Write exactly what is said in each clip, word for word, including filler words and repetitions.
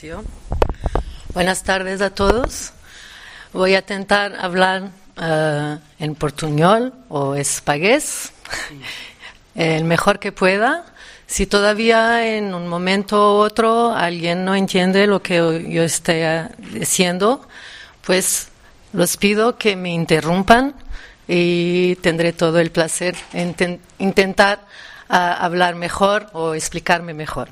Buenas tardes a todos. Voy a intentar hablar uh, en portuñol o espagués, el mejor que pueda. Si todavía en un momento u otro alguien no entiende lo que yo esté diciendo, pues los pido que me interrumpan y tendré todo el placer en intentar uh, hablar mejor o explicarme mejor.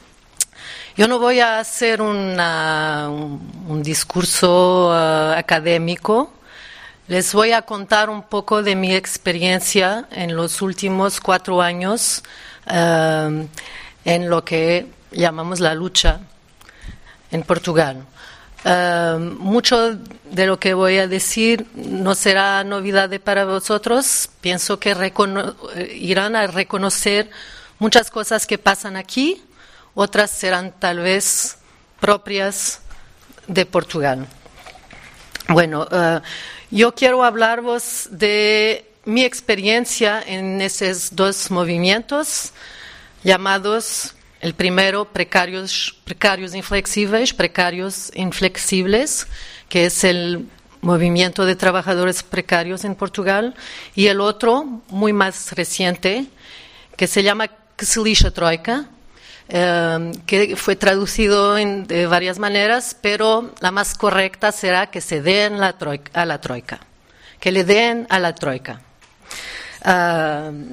Yo no voy a hacer una, un, un discurso uh, académico. Les voy a contar un poco de mi experiencia en los últimos cuatro años uh, en lo que llamamos la lucha en Portugal. Uh, mucho de lo que voy a decir no será novedad para vosotros. Pienso que recono- irán a reconocer muchas cosas que pasan aquí. Otras serán tal vez propias de Portugal. Bueno, uh, yo quiero hablaros de mi experiencia en esos dos movimientos llamados, el primero, precarios, precarios inflexibles, precarios inflexibles, que es el movimiento de trabajadores precarios en Portugal, y el otro, muy más reciente, que se llama Que se lixe a Troika, Uh, que fue traducido en, de varias maneras, pero la más correcta será que se den la troika, a la troika, que le den a la troika. Uh,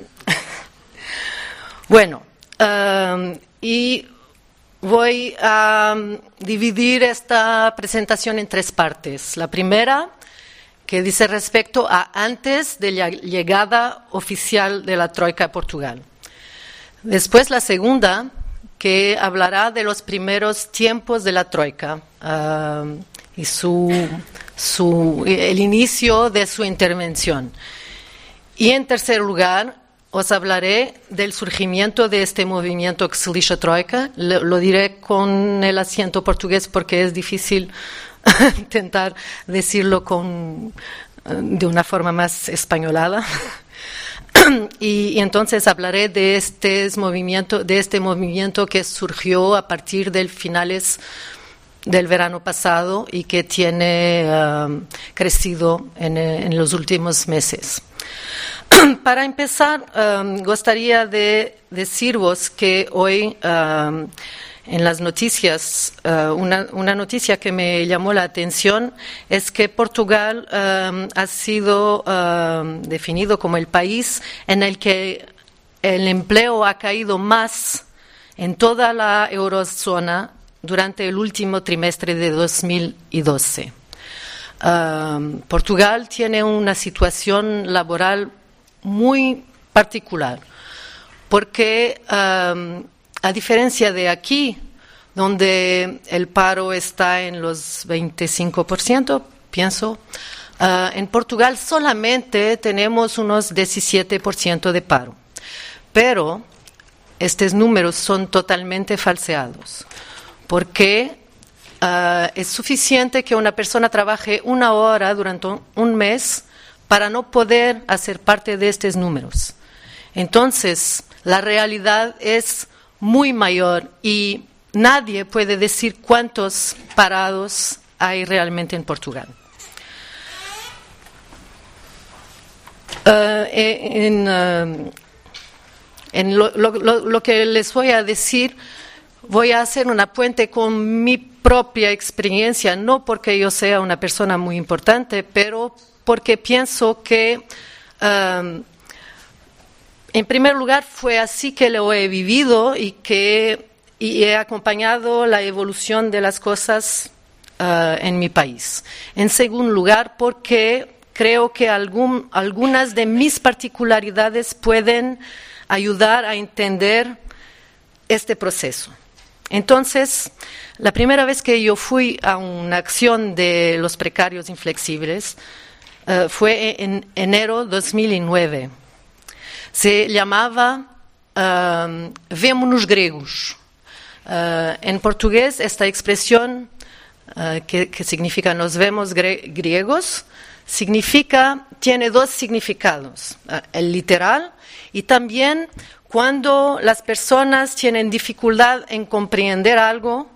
bueno, uh, y voy a dividir esta presentación en tres partes. La primera, que dice respecto a antes de la llegada oficial de la troika a Portugal. Después la segunda, que hablará de los primeros tiempos de la troika uh, y su, su, el inicio de su intervención. Y en tercer lugar, os hablaré del surgimiento de este movimiento que se lixe a troika. Lo, lo diré con el acento portugués porque es difícil intentar decirlo con, de una forma más españolada. Y, y entonces hablaré de este movimiento, de este movimiento que surgió a partir de finales del verano pasado y que tiene uh, crecido en, en los últimos meses. Para empezar, um, gustaría de deciros que hoy um, en las noticias, uh, una, una noticia que me llamó la atención es que Portugal um, ha sido um, definido como el país en el que el empleo ha caído más en toda la eurozona durante el último trimestre de dos mil doce. Um, Portugal tiene una situación laboral muy particular porque um, a diferencia de aquí, donde el paro está en los veinticinco por ciento, pienso, uh, en Portugal solamente tenemos unos diecisiete por ciento de paro. Pero estos números son totalmente falseados, porque uh, es suficiente que una persona trabaje una hora durante un mes para no poder hacer parte de estos números. Entonces, la realidad es muy mayor y nadie puede decir cuántos parados hay realmente en Portugal. Uh, en uh, en lo, lo, lo que les voy a decir, voy a hacer una puente con mi propia experiencia, no porque yo sea una persona muy importante, pero porque pienso que um, en primer lugar, fue así que lo he vivido y que y he acompañado la evolución de las cosas uh, en mi país. En segundo lugar, porque creo que algún, algunas de mis particularidades pueden ayudar a entender este proceso. Entonces, la primera vez que yo fui a una acción de los precarios inflexibles uh, fue en enero de dos mil nueve. Se llamaba uh, Vemo-nos gregos. Uh, en portugués, esta expresión, uh, que, que significa nos vemos gre- griegos, significa, tiene dos significados, uh, el literal y también cuando las personas tienen dificultad en comprender algo,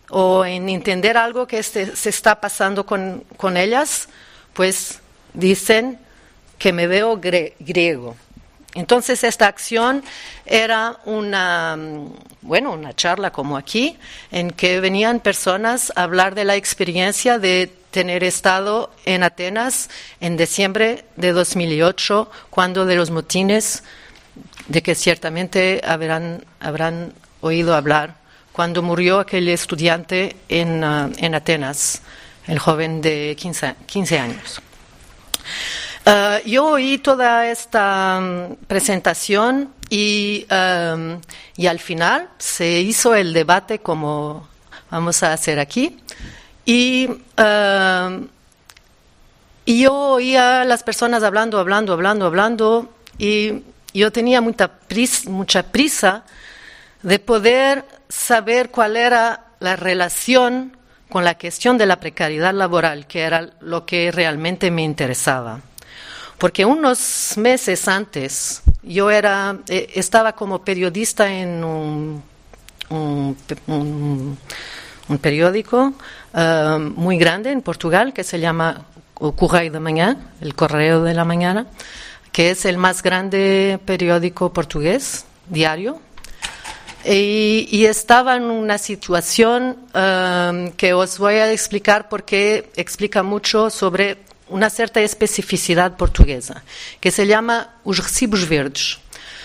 o en entender algo que se, se está pasando con, con ellas, pues dicen que me veo gre- griego. Entonces esta acción era una, bueno, una charla como aquí, en que venían personas a hablar de la experiencia de tener estado en Atenas en diciembre de dos mil ocho, cuando de los motines, de que ciertamente habrán, habrán oído hablar, cuando murió aquel estudiante en, uh, en Atenas, el joven de quince, quince años. Uh, yo oí toda esta um, presentación y, um, y al final se hizo el debate como vamos a hacer aquí. Y, uh, y yo oía a las personas hablando, hablando, hablando, hablando, y yo tenía mucha prisa, mucha prisa de poder saber cuál era la relación con la cuestión de la precariedad laboral, que era lo que realmente me interesaba. Porque unos meses antes yo era, eh, estaba como periodista en un, un, un, un periódico uh, muy grande en Portugal que se llama O Correio da Manhã, el Correo de la Mañana, que es el más grande periódico portugués diario. Y, y estaba en una situación um, que os voy a explicar porque explica mucho sobre una cierta especificidad portuguesa, que se llama os recibos verdes,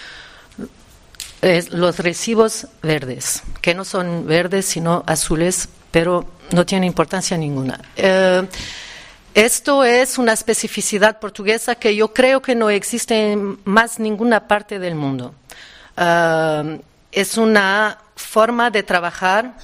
eh, los recibos verdes, que no son verdes sino azules, pero no tiene importancia ninguna. Eh, esto es una especificidad portuguesa que yo creo que no existe en más ninguna parte del mundo. Uh, es una forma de trabajar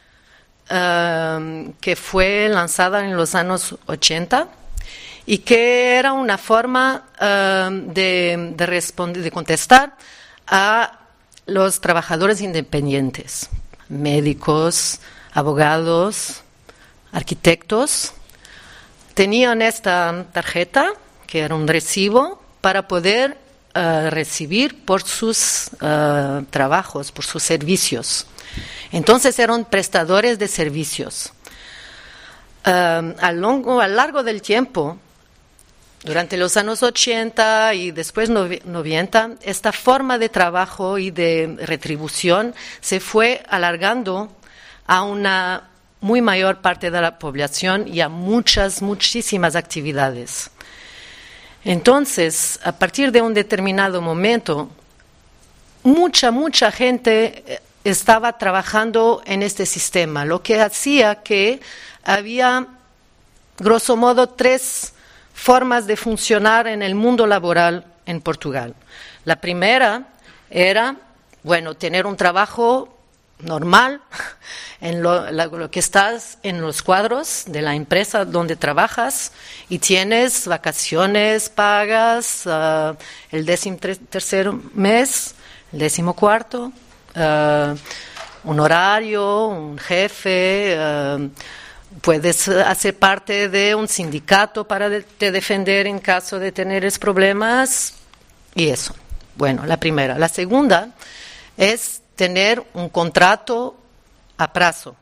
uh, que fue lanzada en los años ochenta y que era una forma uh, de, de, responder, de contestar a los trabajadores independientes, médicos, abogados, arquitectos. Tenían esta tarjeta, que era un recibo, para poder uh, recibir por sus uh, trabajos, por sus servicios. Entonces eran prestadores de servicios. Uh, a, longo, a lo largo del tiempo, durante los años ochenta y después noventa, esta forma de trabajo y de retribución se fue alargando a una muy mayor parte de la población y a muchas, muchísimas actividades. Entonces, a partir de un determinado momento, mucha, mucha gente estaba trabajando en este sistema, lo que hacía que había, grosso modo, tres formas de funcionar en el mundo laboral en Portugal. La primera era, bueno, tener un trabajo normal, en lo, la, lo que estás en los cuadros de la empresa donde trabajas y tienes vacaciones pagas, uh, el décimo tercer mes, el décimo cuarto, uh, un horario, un jefe, uh, puedes hacer parte de un sindicato para de, te defender en caso de tener problemas y eso. Bueno, la primera. La segunda es tener un contrato a plazo.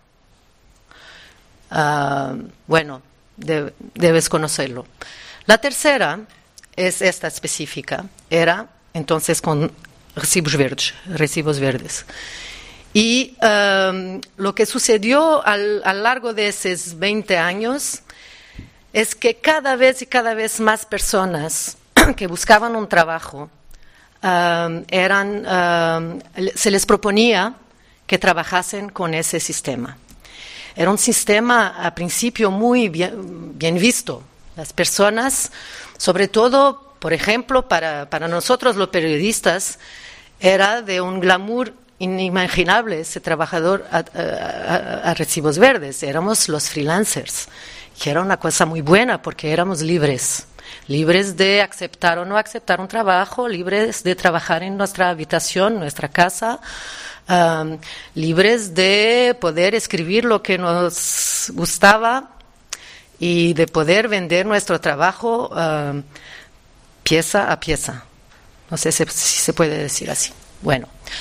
Uh, bueno, de, debes conocerlo. La tercera es esta específica. Era entonces con recibos verdes, recibos verdes. Y um, lo que sucedió al, a lo largo de esos veinte años es que cada vez y cada vez más personas que buscaban un trabajo um, eran, um, se les proponía que trabajasen con ese sistema. Era un sistema a principio muy bien, bien visto. Las personas, sobre todo, por ejemplo, para, para nosotros los periodistas, era de un glamour inimaginable ese trabajador a, a, a recibos verdes. Éramos los freelancers, que era una cosa muy buena porque éramos libres, libres de aceptar o no aceptar un trabajo, libres de trabajar en nuestra habitación, nuestra casa, um, libres de poder escribir lo que nos gustaba y de poder vender nuestro trabajo um, pieza a pieza. No sé si, si se puede decir así. Bueno.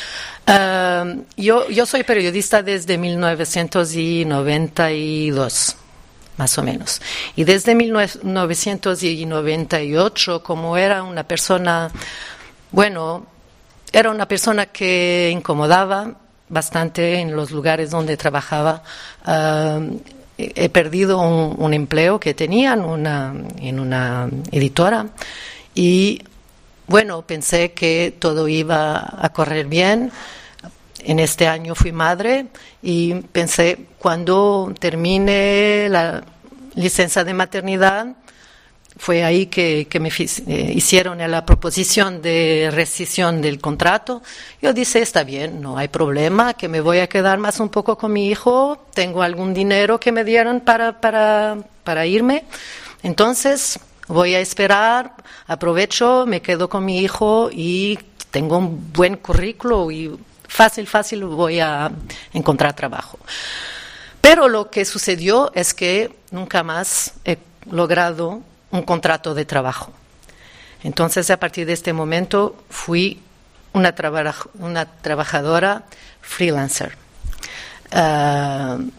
Uh, yo, yo soy periodista desde mil novecientos noventa y dos, más o menos. Y desde mil novecientos noventa y ocho, como era una persona, bueno, era una persona que incomodaba bastante en los lugares donde trabajaba, uh, he perdido un, un empleo que tenía en una, en una editora y, bueno, pensé que todo iba a correr bien. En este año fui madre y pensé, cuando termine la licencia de maternidad, fue ahí que, que me eh, hicieron la proposición de rescisión del contrato. Yo dije, está bien, no hay problema, que me voy a quedar más un poco con mi hijo, tengo algún dinero que me dieron para, para, para irme, entonces voy a esperar, aprovecho, me quedo con mi hijo y tengo un buen currículo y fácil, fácil voy a encontrar trabajo. Pero lo que sucedió es que nunca más he logrado un contrato de trabajo. Entonces, a partir de este momento, fui una, traba- una trabajadora freelancer. Uh,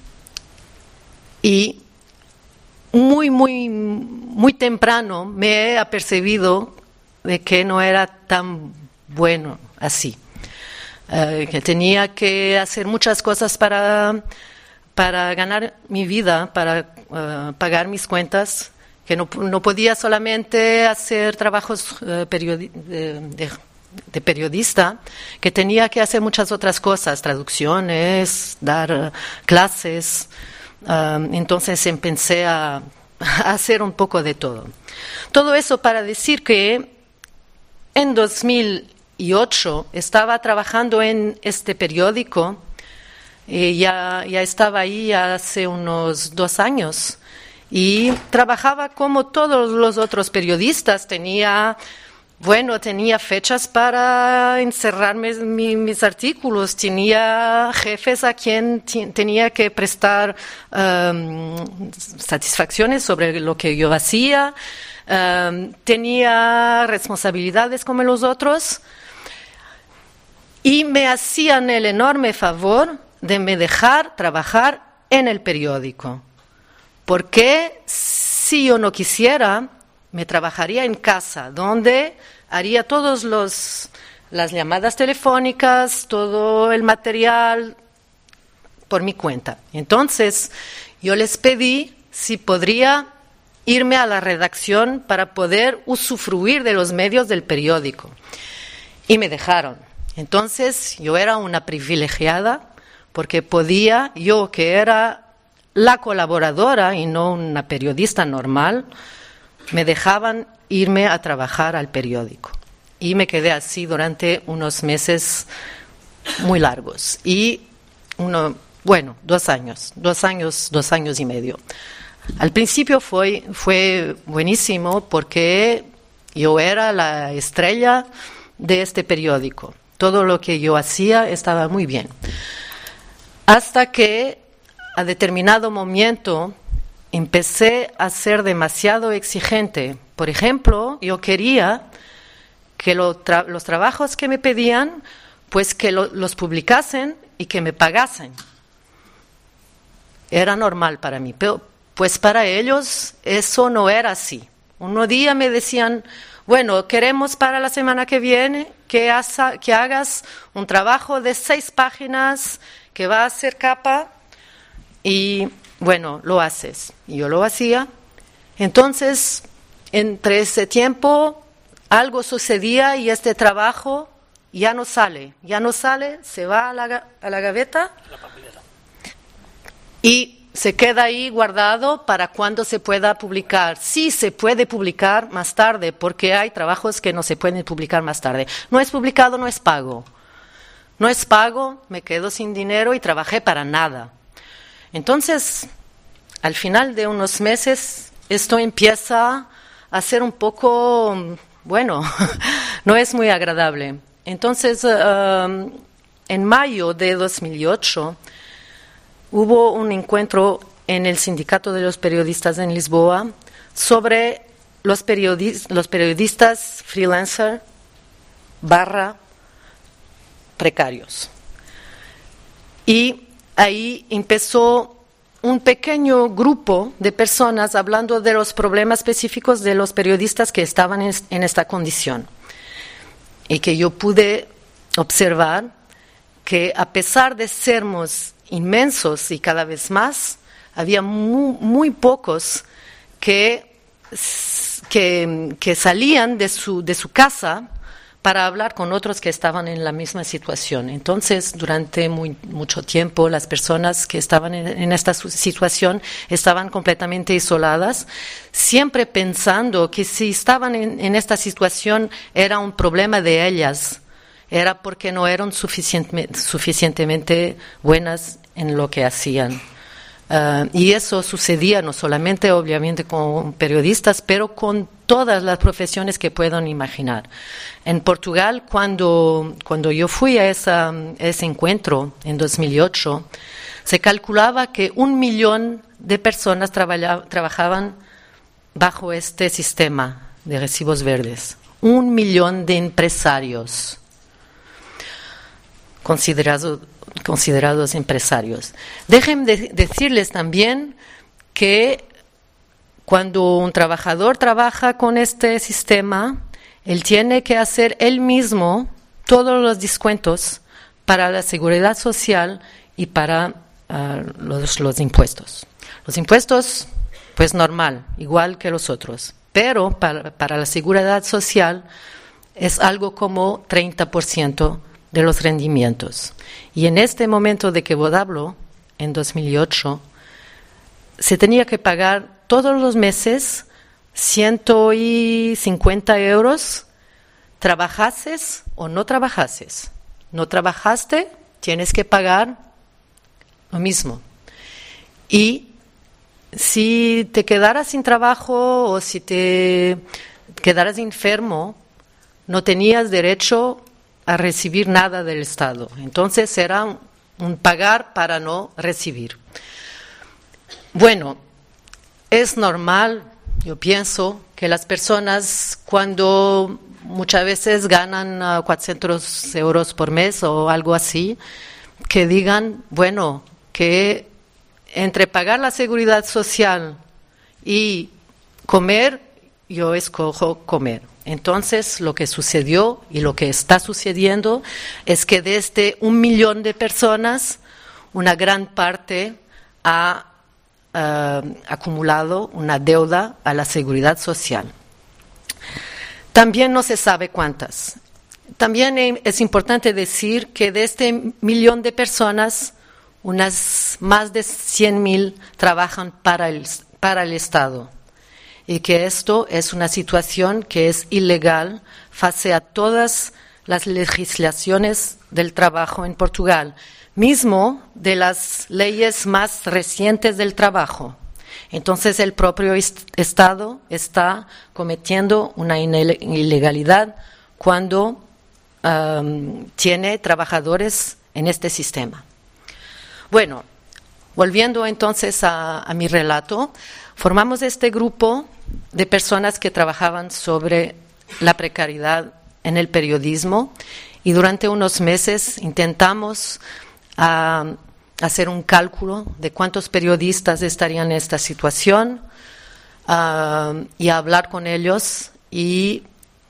y muy, muy, muy temprano me he apercibido de que no era tan bueno así. Uh, que tenía que hacer muchas cosas para, para ganar mi vida, para uh, pagar mis cuentas, que no, no podía solamente hacer trabajos uh, periodi- de, de, de periodista, que tenía que hacer muchas otras cosas, traducciones, dar uh, clases. Uh, entonces empecé a, a hacer un poco de todo. Todo eso para decir que en dos mil ocho estaba trabajando en este periódico, eh, ya, ya estaba ahí hace unos dos años y trabajaba como todos los otros periodistas, tenía, bueno, tenía fechas para encerrar mis, mis, mis artículos, tenía jefes a quien t- tenía que prestar um, satisfacciones sobre lo que yo hacía, um, tenía responsabilidades como los otros. Y me hacían el enorme favor de me dejar trabajar en el periódico. Porque si yo no quisiera, me trabajaría en casa, donde haría todas las llamadas telefónicas, todo el material por mi cuenta. Entonces, yo les pedí si podría irme a la redacción para poder usufruir de los medios del periódico. Y me dejaron. Entonces, yo era una privilegiada porque podía, yo que era la colaboradora y no una periodista normal, me dejaban irme a trabajar al periódico. Y me quedé así durante unos meses muy largos. Y, uno, bueno, dos años, dos años, dos años y medio. Al principio fue, fue buenísimo porque yo era la estrella de este periódico. Todo lo que yo hacía estaba muy bien. Hasta que a determinado momento empecé a ser demasiado exigente. Por ejemplo, yo quería que lo tra- los trabajos que me pedían, pues que lo- los publicasen y que me pagasen. Era normal para mí, pero pues para ellos eso no era así. Un día me decían, bueno, queremos para la semana que viene que, haza, que hagas un trabajo de seis páginas que va a ser capa y, bueno, lo haces. Y yo lo hacía. Entonces, entre ese tiempo, algo sucedía y este trabajo ya no sale. Ya no sale, se va a la, a la gaveta y se queda ahí guardado para cuando se pueda publicar. Sí se puede publicar más tarde, porque hay trabajos que no se pueden publicar más tarde. No es publicado, no es pago. No es pago, me quedo sin dinero y trabajé para nada. Entonces, al final de unos meses, esto empieza a ser un poco, bueno, no es muy agradable. Entonces, uh, en mayo de dos mil ocho, hubo un encuentro en el Sindicato de los Periodistas en Lisboa sobre los, periodis- los periodistas freelancer barra precarios. Y ahí empezó un pequeño grupo de personas hablando de los problemas específicos de los periodistas que estaban en, en esta condición. Y que yo pude observar que a pesar de sermos inmensos y cada vez más, había muy, muy pocos que, que, que salían de su, de su casa para hablar con otros que estaban en la misma situación. Entonces, durante muy, mucho tiempo, las personas que estaban en, en esta situación estaban completamente isoladas, siempre pensando que si estaban en, en esta situación era un problema de ellas, era porque no eran suficientemente, suficientemente buenas en lo que hacían. Uh, y eso sucedía no solamente, obviamente, con periodistas, pero con todas las profesiones que puedan imaginar. En Portugal, cuando, cuando yo fui a, esa, a ese encuentro en dos mil ocho, se calculaba que un millón de personas traballa, trabajaban bajo este sistema de recibos verdes. Un millón de empresarios considerados considerados empresarios. Déjenme de decirles también que cuando un trabajador trabaja con este sistema, él tiene que hacer él mismo todos los descuentos para la seguridad social y para uh, los, los impuestos. Los impuestos, pues normal, igual que los otros, pero para, para la seguridad social es algo como treinta por ciento de los rendimientos. Y en este momento de que vos hablo, en dos mil ocho, se tenía que pagar todos los meses ciento cincuenta euros, trabajases o no trabajases. No trabajaste, tienes que pagar lo mismo. Y si te quedaras sin trabajo o si te quedaras enfermo, no tenías derecho a recibir nada del Estado. Entonces era un, un pagar para no recibir. Bueno, es normal, yo pienso, que las personas cuando muchas veces ganan uh, cuatrocientos euros por mes o algo así, que digan, bueno, que entre pagar la seguridad social y comer, yo escojo comer. Entonces, lo que sucedió y lo que está sucediendo es que de este un millón de personas, una gran parte ha uh, acumulado una deuda a la seguridad social. También no se sabe cuántas. También es importante decir que de este millón de personas, unas más de cien mil trabajan para el, para el Estado. Y que esto es una situación que es ilegal face a todas las legislaciones del trabajo en Portugal, mismo de las leyes más recientes del trabajo. Entonces el propio est- Estado está cometiendo una ine- ilegalidad cuando um, tiene trabajadores en este sistema. Bueno, volviendo entonces a, a mi relato, formamos este grupo de personas que trabajaban sobre la precariedad en el periodismo y durante unos meses intentamos uh, hacer un cálculo de cuántos periodistas estarían en esta situación uh, y hablar con ellos y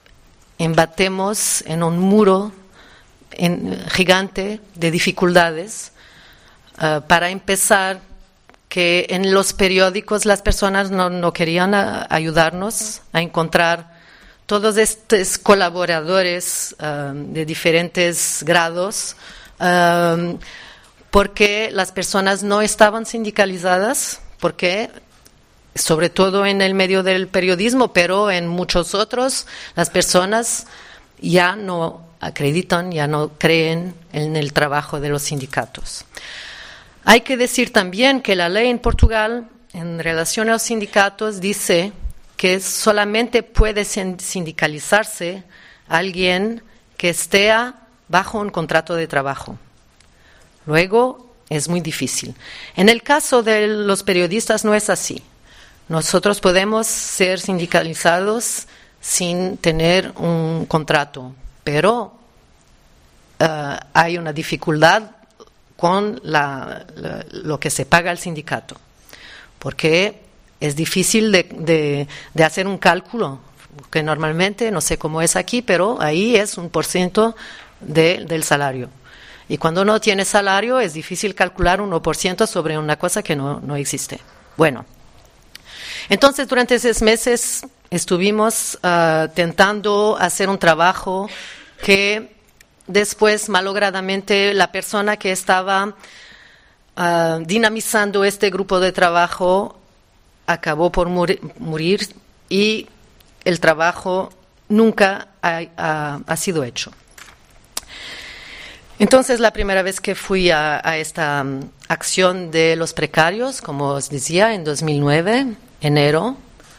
embatemos en un muro en, gigante de dificultades uh, para empezar que en los periódicos las personas no, no querían a, ayudarnos a encontrar todos estos colaboradores uh, de diferentes grados, uh, porque las personas no estaban sindicalizadas, porque sobre todo en el medio del periodismo, pero en muchos otros, las personas ya no acreditan, ya no creen en el trabajo de los sindicatos. Hay que decir también que la ley en Portugal, en relación a los sindicatos, dice que solamente puede sindicalizarse alguien que esté bajo un contrato de trabajo. Luego, es muy difícil. En el caso de los periodistas no es así. Nosotros podemos ser sindicalizados sin tener un contrato, pero uh, hay una dificultad con la, la, lo que se paga al sindicato, porque es difícil de, de, de hacer un cálculo, que normalmente, no sé cómo es aquí, pero ahí es un por ciento de, del salario. Y cuando no tiene salario es difícil calcular un uno por ciento sobre una cosa que no, no existe. Bueno, entonces durante esos meses estuvimos uh, tentando hacer un trabajo que después, malogradamente, la persona que estaba uh, dinamizando este grupo de trabajo acabó por morir, morir y el trabajo nunca ha, ha, ha sido hecho. Entonces, la primera vez que fui a, a esta um, acción de los precarios, como os decía, en dos mil nueve, enero,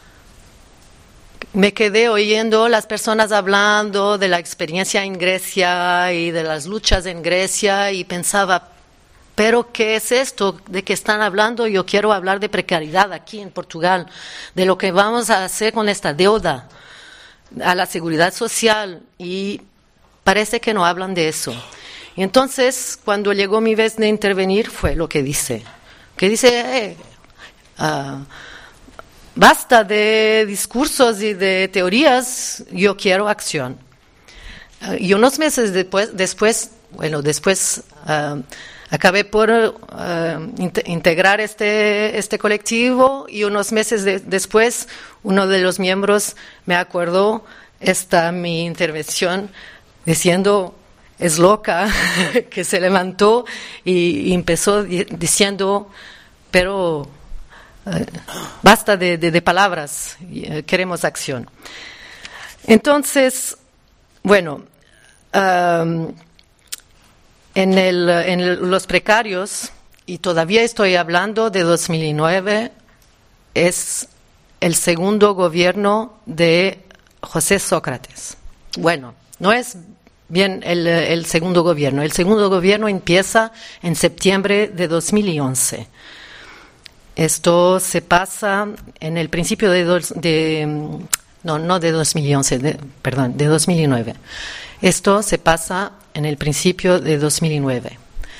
me quedé oyendo las personas hablando de la experiencia en Grecia y de las luchas en Grecia y pensaba, ¿pero qué es esto de que están hablando? Yo quiero hablar de precariedad aquí en Portugal, de lo que vamos a hacer con esta deuda a la seguridad social, y parece que no hablan de eso. Y entonces, cuando llegó mi vez de intervenir, fue lo que dice, que dice, eh, uh, basta de discursos y de teorías, yo quiero acción. Uh, y unos meses después, después bueno, después uh, acabé por uh, int- integrar este, este colectivo, y unos meses de- después uno de los miembros me acordó esta mi intervención diciendo, es loca, que se levantó y, y empezó di- diciendo, pero uh, basta de, de, de palabras, uh, queremos acción. Entonces, bueno, um, en, el, en el, los precarios, y todavía estoy hablando de dos mil nueve, es el segundo gobierno de José Sócrates. Bueno, no es bien el, el segundo gobierno. El segundo gobierno empieza en septiembre de dos mil once. Esto se pasa en el principio de, dos, de no, no de dos mil once, de, perdón, de dos mil nueve. Esto se pasa en el principio de dos mil nueve.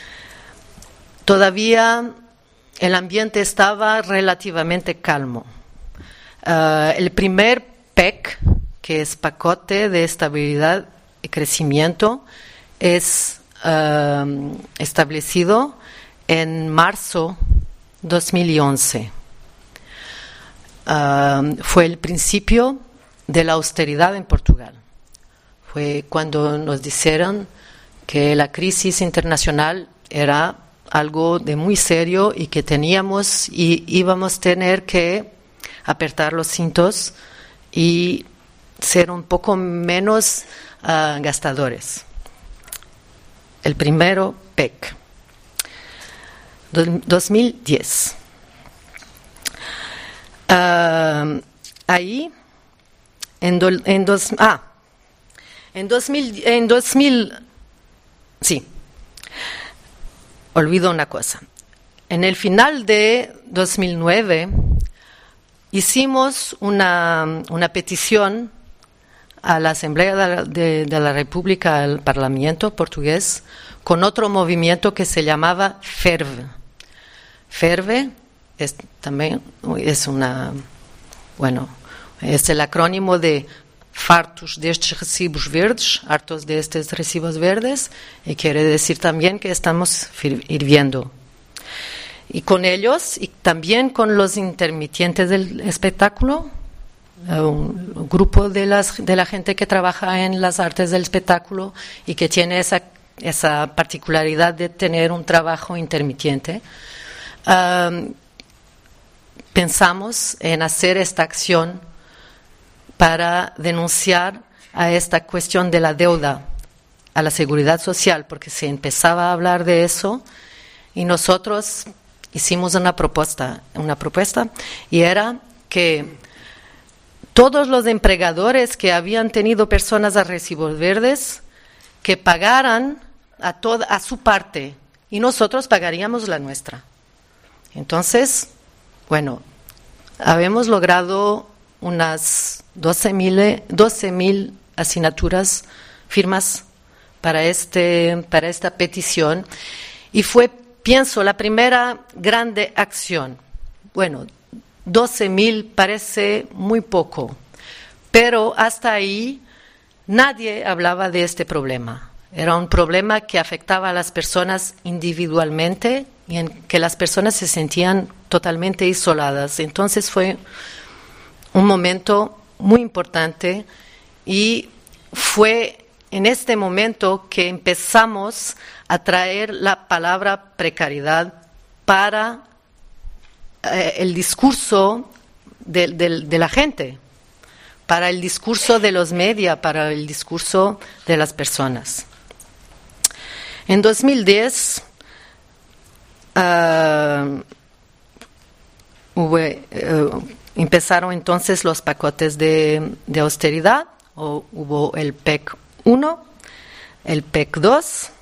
Todavía el ambiente estaba relativamente calmo. Uh, el primer P E C, que es Pacote de Estabilidad y Crecimiento, es uh, establecido en marzo dos mil once. Uh, fue el principio de la austeridad en Portugal. Fue cuando nos dijeron que la crisis internacional era algo de muy serio y que teníamos y íbamos a tener que apretar los cintos y ser un poco menos uh, gastadores. El primero, P E C. Do, dos mil diez. Uh, ahí, en, do, en, dos, ah, en, dos mil, en dos mil, sí, olvido una cosa. En el final de dos mil nueve hicimos una, una petición a la Asamblea de la, de, de la República, al Parlamento portugués, con otro movimiento que se llamaba FERVE. FERVE es también es una, bueno, es el acrónimo de fartos destes recibos verdes, hartos de estos recibos verdes, y quiere decir también que estamos hirviendo. Y con ellos, y también con los intermitentes del espectáculo, un grupo de, las, de la gente que trabaja en las artes del espectáculo y que tiene esa, esa particularidad de tener un trabajo intermitente, um, pensamos en hacer esta acción para denunciar a esta cuestión de la deuda a la seguridad social, porque se empezaba a hablar de eso y nosotros hicimos una propuesta, una propuesta y era que todos los empleadores que habían tenido personas a recibos verdes que pagaran a toda a su parte y nosotros pagaríamos la nuestra. Entonces, bueno, habíamos logrado unas doce mil asignaturas, firmas para este para esta petición, y fue, pienso, la primera grande acción. Bueno, doce mil parece muy poco, pero hasta ahí nadie hablaba de este problema. Era un problema que afectaba a las personas individualmente y en que las personas se sentían totalmente isoladas. Entonces fue un momento muy importante y fue en este momento que empezamos a traer la palabra precariedad para eh, el discurso de, de, de la gente, para el discurso de los medios, para el discurso de las personas. En dos mil diez uh, hubo, uh, empezaron entonces los paquetes de, de austeridad, o hubo el P E C uno, el P E C dos.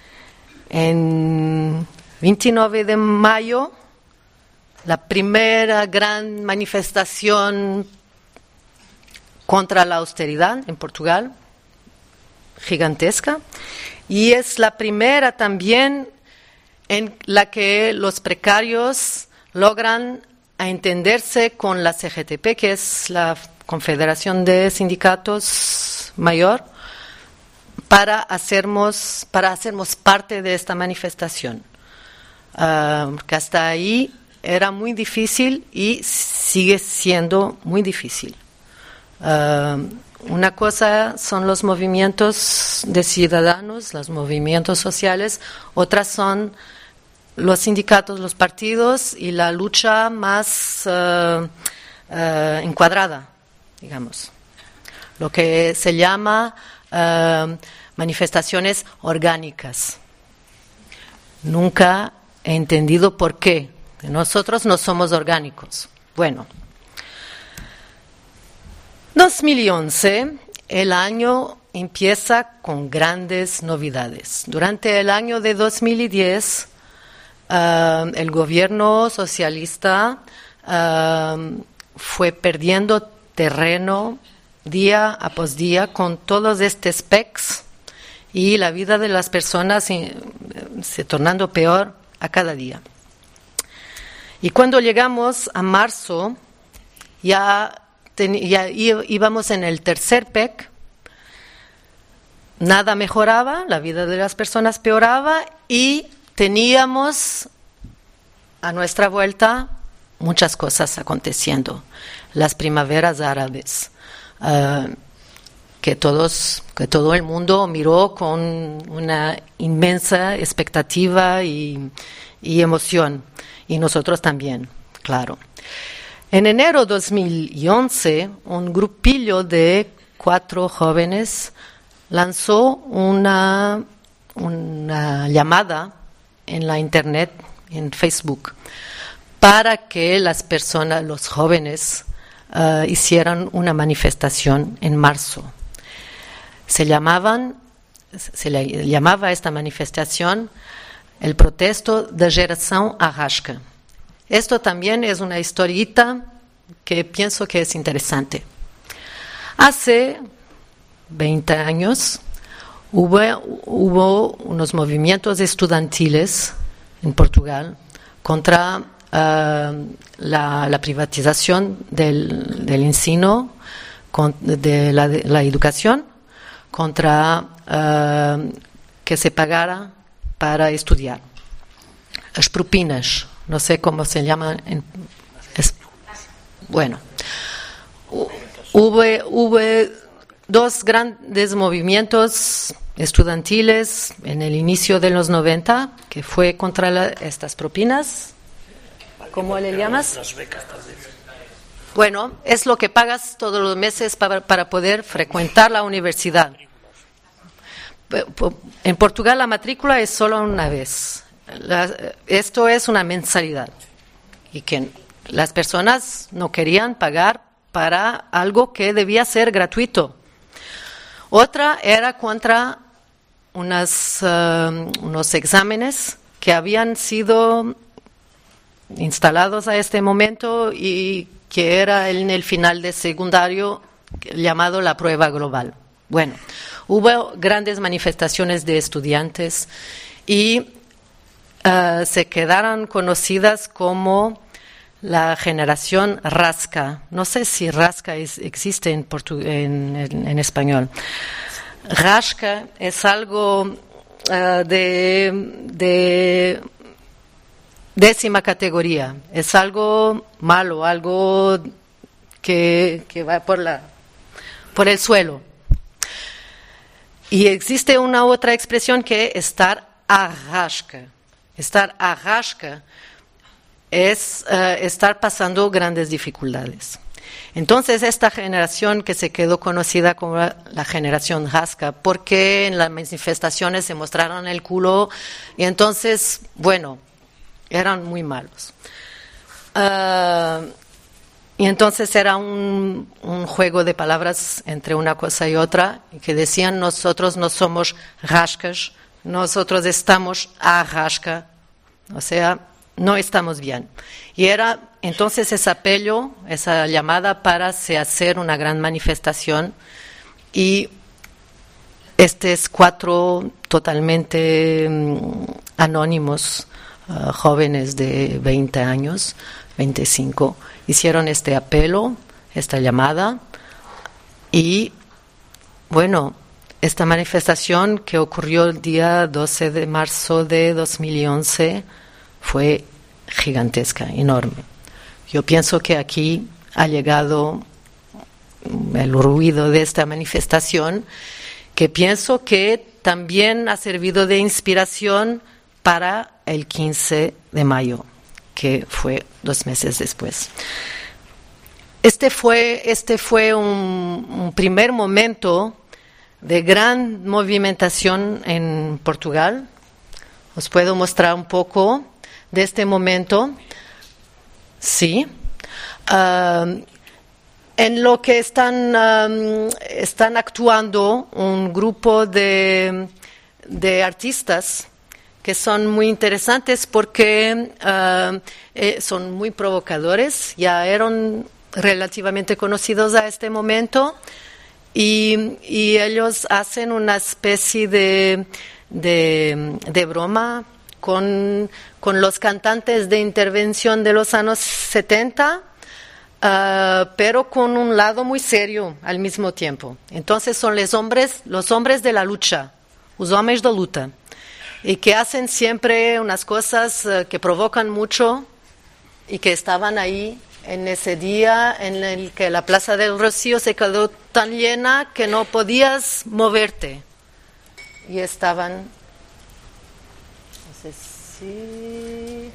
En veintinueve de mayo, la primera gran manifestación contra la austeridad en Portugal, gigantesca, y es la primera también en la que los precarios logran entenderse con la C G T P, que es la Confederación de Sindicatos Mayor, para hacernos, para hacernos parte de esta manifestación. Uh, que hasta ahí era muy difícil y sigue siendo muy difícil. Uh, una cosa son los movimientos de ciudadanos, los movimientos sociales, otras son los sindicatos, los partidos y la lucha más uh, uh, encuadrada, digamos, lo que se llama uh, manifestaciones orgánicas. Nunca he entendido por qué. Nosotros no somos orgánicos. Bueno, dos mil once, el año empieza con grandes novedades. Durante el año de dos mil diez, uh, el gobierno socialista uh, fue perdiendo terreno día a día con todos estos P E Cs y la vida de las personas se, se tornando peor a cada día. Y cuando llegamos a marzo, ya, ten, ya íbamos en el tercer P E C, nada mejoraba, la vida de las personas peoraba y teníamos a nuestra vuelta muchas cosas aconteciendo. Las primaveras árabes, uh, que, todos, que todo el mundo miró con una inmensa expectativa y, y emoción. Y nosotros también, claro. En enero de dos mil once, un grupillo de cuatro jóvenes lanzó una, una llamada en la internet, en Facebook, para que las personas, los jóvenes, uh, hicieran una manifestación en marzo. Se llamaban, se le llamaba a esta manifestación el protesto da geração Arrasca. Esto también es una historieta que pienso que es interesante. Hace veinte años hubo, hubo unos movimientos estudiantiles en Portugal contra uh, la, la privatización del, del ensino, con, de, la, de la educación, contra uh, que se pagara para estudiar. Las propinas, no sé cómo se llaman. En, es, bueno, hubo, hubo dos grandes movimientos estudiantiles en el inicio de los noventa, que fue contra la, estas propinas. ¿Cómo le llamas? Las becas, tal vez. Bueno, es lo que pagas todos los meses para, para poder frecuentar la universidad. En Portugal la matrícula es solo una vez. La, esto es una mensalidad. Y que las personas no querían pagar para algo que debía ser gratuito. Otra era contra unas, uh, unos exámenes que habían sido instalados a este momento y que era en el final de secundario llamado la prueba global. Bueno, hubo grandes manifestaciones de estudiantes y uh, se quedaron conocidas como la generación rasca. No sé si rasca es, existe en, portu- en, en, en español. Rasca es algo uh, de, de décima categoría. Es algo malo, algo que, que va por, la, por el suelo. Y existe una otra expresión que es estar a rasca. Estar a rasca es uh, estar pasando grandes dificultades. Entonces, esta generación que se quedó conocida como la, la generación rasca, porque en las manifestaciones se mostraron el culo y entonces, bueno, eran muy malos. Uh, y entonces era un, un juego de palabras entre una cosa y otra, que decían nosotros no somos rascas, nosotros estamos a rasca, o sea, no estamos bien. Y era entonces ese apelo, esa llamada para se hacer una gran manifestación y estos cuatro totalmente um, anónimos, uh, jóvenes de veinte años, veinticinco, hicieron este apelo, esta llamada y bueno, esta manifestación que ocurrió el día doce de marzo de dos mil once fue gigantesca, enorme. Yo pienso que aquí ha llegado el ruido de esta manifestación, que pienso que también ha servido de inspiración para el quince de mayo, que fue dos meses después. Este fue, este fue un, un primer momento de gran movimentación en Portugal. Os puedo mostrar un poco de este momento. Sí. Uh, en lo que están, um, están actuando un grupo de, de artistas que son muy interesantes porque uh, eh, son muy provocadores, ya eran relativamente conocidos a este momento y, y ellos hacen una especie de, de, de broma con, con los cantantes de intervención de los años setenta, uh, pero con un lado muy serio al mismo tiempo. Entonces son los hombres, los hombres de la lucha, los hombres de luta, y que hacen siempre unas cosas uh, que provocan mucho y que estaban ahí en ese día en el que la Plaza del Rocío se quedó tan llena que no podías moverte. Y estaban, no sé si...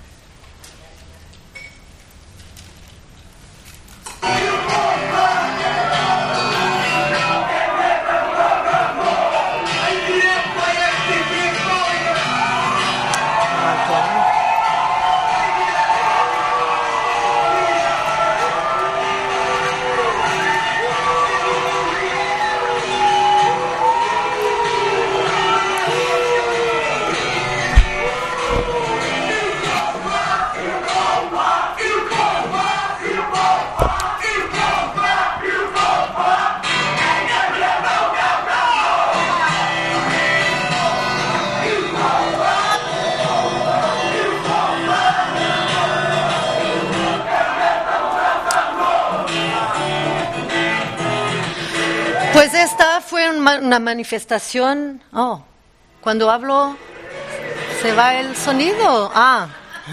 Pues esta fue una manifestación. Oh, cuando hablo se va el sonido. Ah,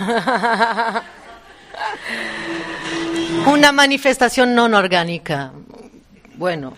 una manifestación no orgánica. Bueno.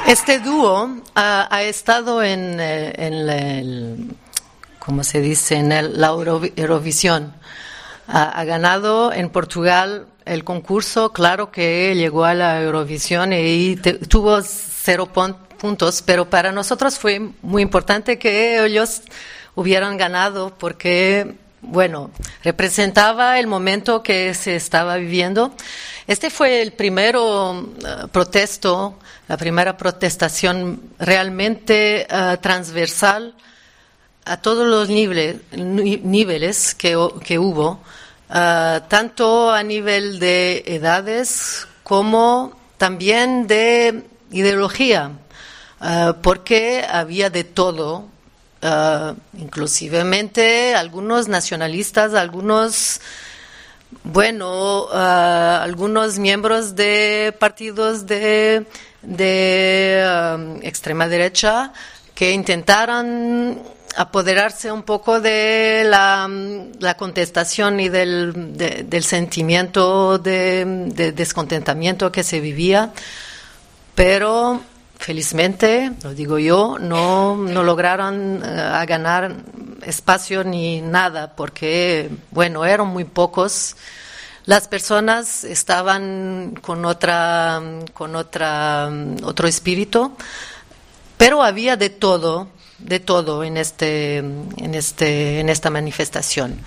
Este dúo ha, ha estado en, en el, ¿cómo se dice?, en el, la Eurovisión. Ha, ha ganado en Portugal el concurso, claro que llegó a la Eurovisión y te, tuvo cero puntos, pero para nosotros fue muy importante que ellos hubieran ganado porque, bueno, representaba el momento que se estaba viviendo. Este fue el primero uh, protesto, la primera protestación realmente uh, transversal a todos los niveles, niveles que, que hubo, uh, tanto a nivel de edades como también de ideología, uh, porque había de todo, uh, inclusivemente algunos nacionalistas, algunos... Bueno, uh, algunos miembros de partidos de, de um, extrema derecha que intentaron apoderarse un poco de la, la contestación y del, de, del sentimiento de, de descontentamiento que se vivía, pero felizmente, lo digo yo, no, no lograron uh, ganar espacio ni nada, porque, bueno, eran muy pocos. Las personas estaban con otra, con otra, otro espíritu, pero había de todo, de todo en este, en este, en esta manifestación.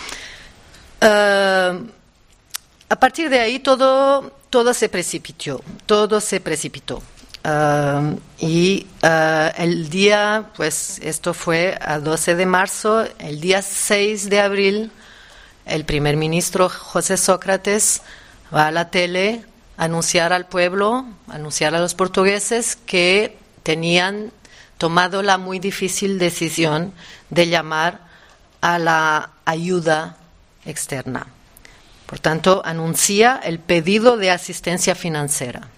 Uh, a partir de ahí todo, todo se precipitó, todo se precipitó. Uh, y uh, el día, pues esto fue a doce de marzo, el día seis de abril, el primer ministro José Sócrates va a la tele a anunciar al pueblo, anunciar a los portugueses que tenían tomado la muy difícil decisión de llamar a la ayuda externa. Por tanto, anuncia el pedido de asistencia financiera,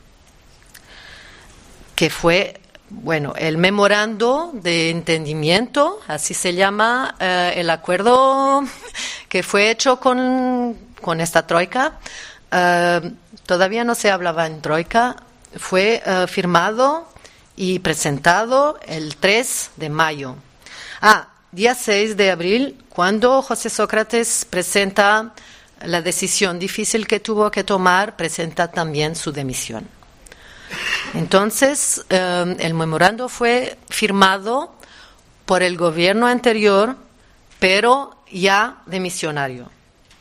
que fue, bueno, el memorando de entendimiento, así se llama, eh, el acuerdo que fue hecho con, con esta troika. Eh, todavía no se hablaba en troika, fue eh, firmado y presentado el tres de mayo. Ah, día seis de abril, cuando José Sócrates presenta la decisión difícil que tuvo que tomar, presenta también su dimisión. Entonces, eh, el memorando fue firmado por el gobierno anterior, pero ya dimisionario.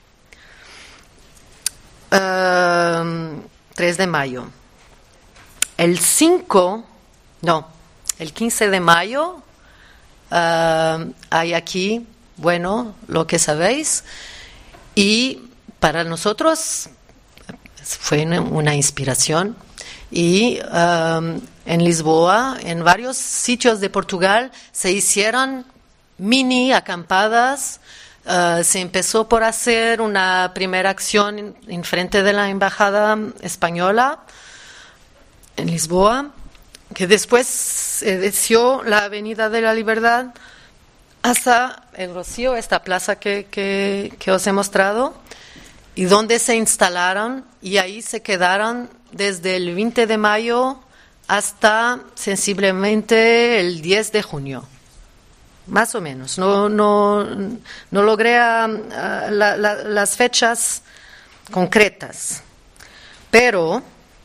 Eh, tres de mayo. El cinco, no, el quince de mayo, eh, hay aquí, bueno, lo que sabéis, y para nosotros fue una inspiración. Y um, en Lisboa, en varios sitios de Portugal, se hicieron mini acampadas. Uh, se empezó por hacer una primera acción en, en frente de la embajada española en Lisboa, que después se desció la Avenida de la Libertad hasta el Rocío, esta plaza que, que, que os he mostrado, y donde se instalaron, y ahí se quedaron desde el veinte de mayo hasta sensiblemente el diez de junio, más o menos. No, no, no logré uh, la, la, las fechas concretas, pero,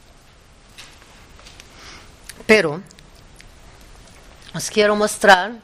pero os quiero mostrar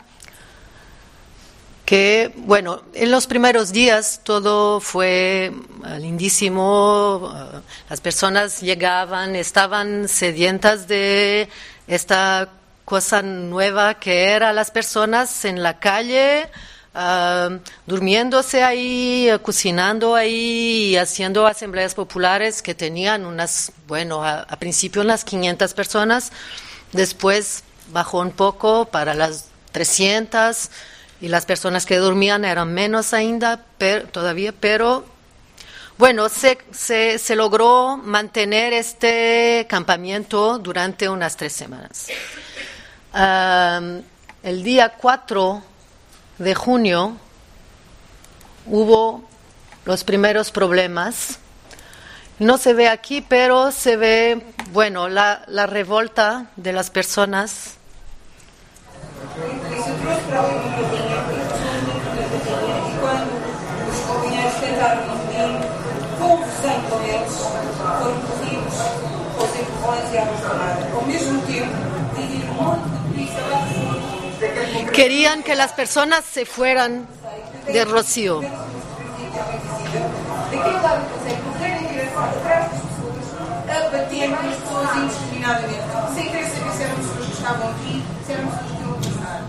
que, bueno, en los primeros días todo fue lindísimo, las personas llegaban, estaban sedientas de esta cosa nueva que era las personas en la calle, uh, durmiéndose ahí, cocinando ahí, y haciendo asambleas populares que tenían unas, bueno, a, a principio unas quinientas personas, después bajó un poco para las trescientas, y las personas que dormían eran menos ainda, pero, todavía, pero bueno, se, se, se logró mantener este campamento durante unas tres semanas. Um, el día cuatro de junio hubo los primeros problemas No se ve aquí, pero se ve, bueno, la, la revolta de las personas. Isso trouxe para ali uma casinha, e quando os companheiros tentaram impedir, confusão com eles, foram corridos aos empurrões e à porrada. Ao mesmo tempo, dividiram um monte de polícia. Querían que las personas se fueran de Rocío. Daquele lado consegue correr e virar fora atrás das pessoas, a bater nas pessoas indiscriminadamente, sem querer saber se eram pessoas que estavam aqui, se eram pessoas que iam passar.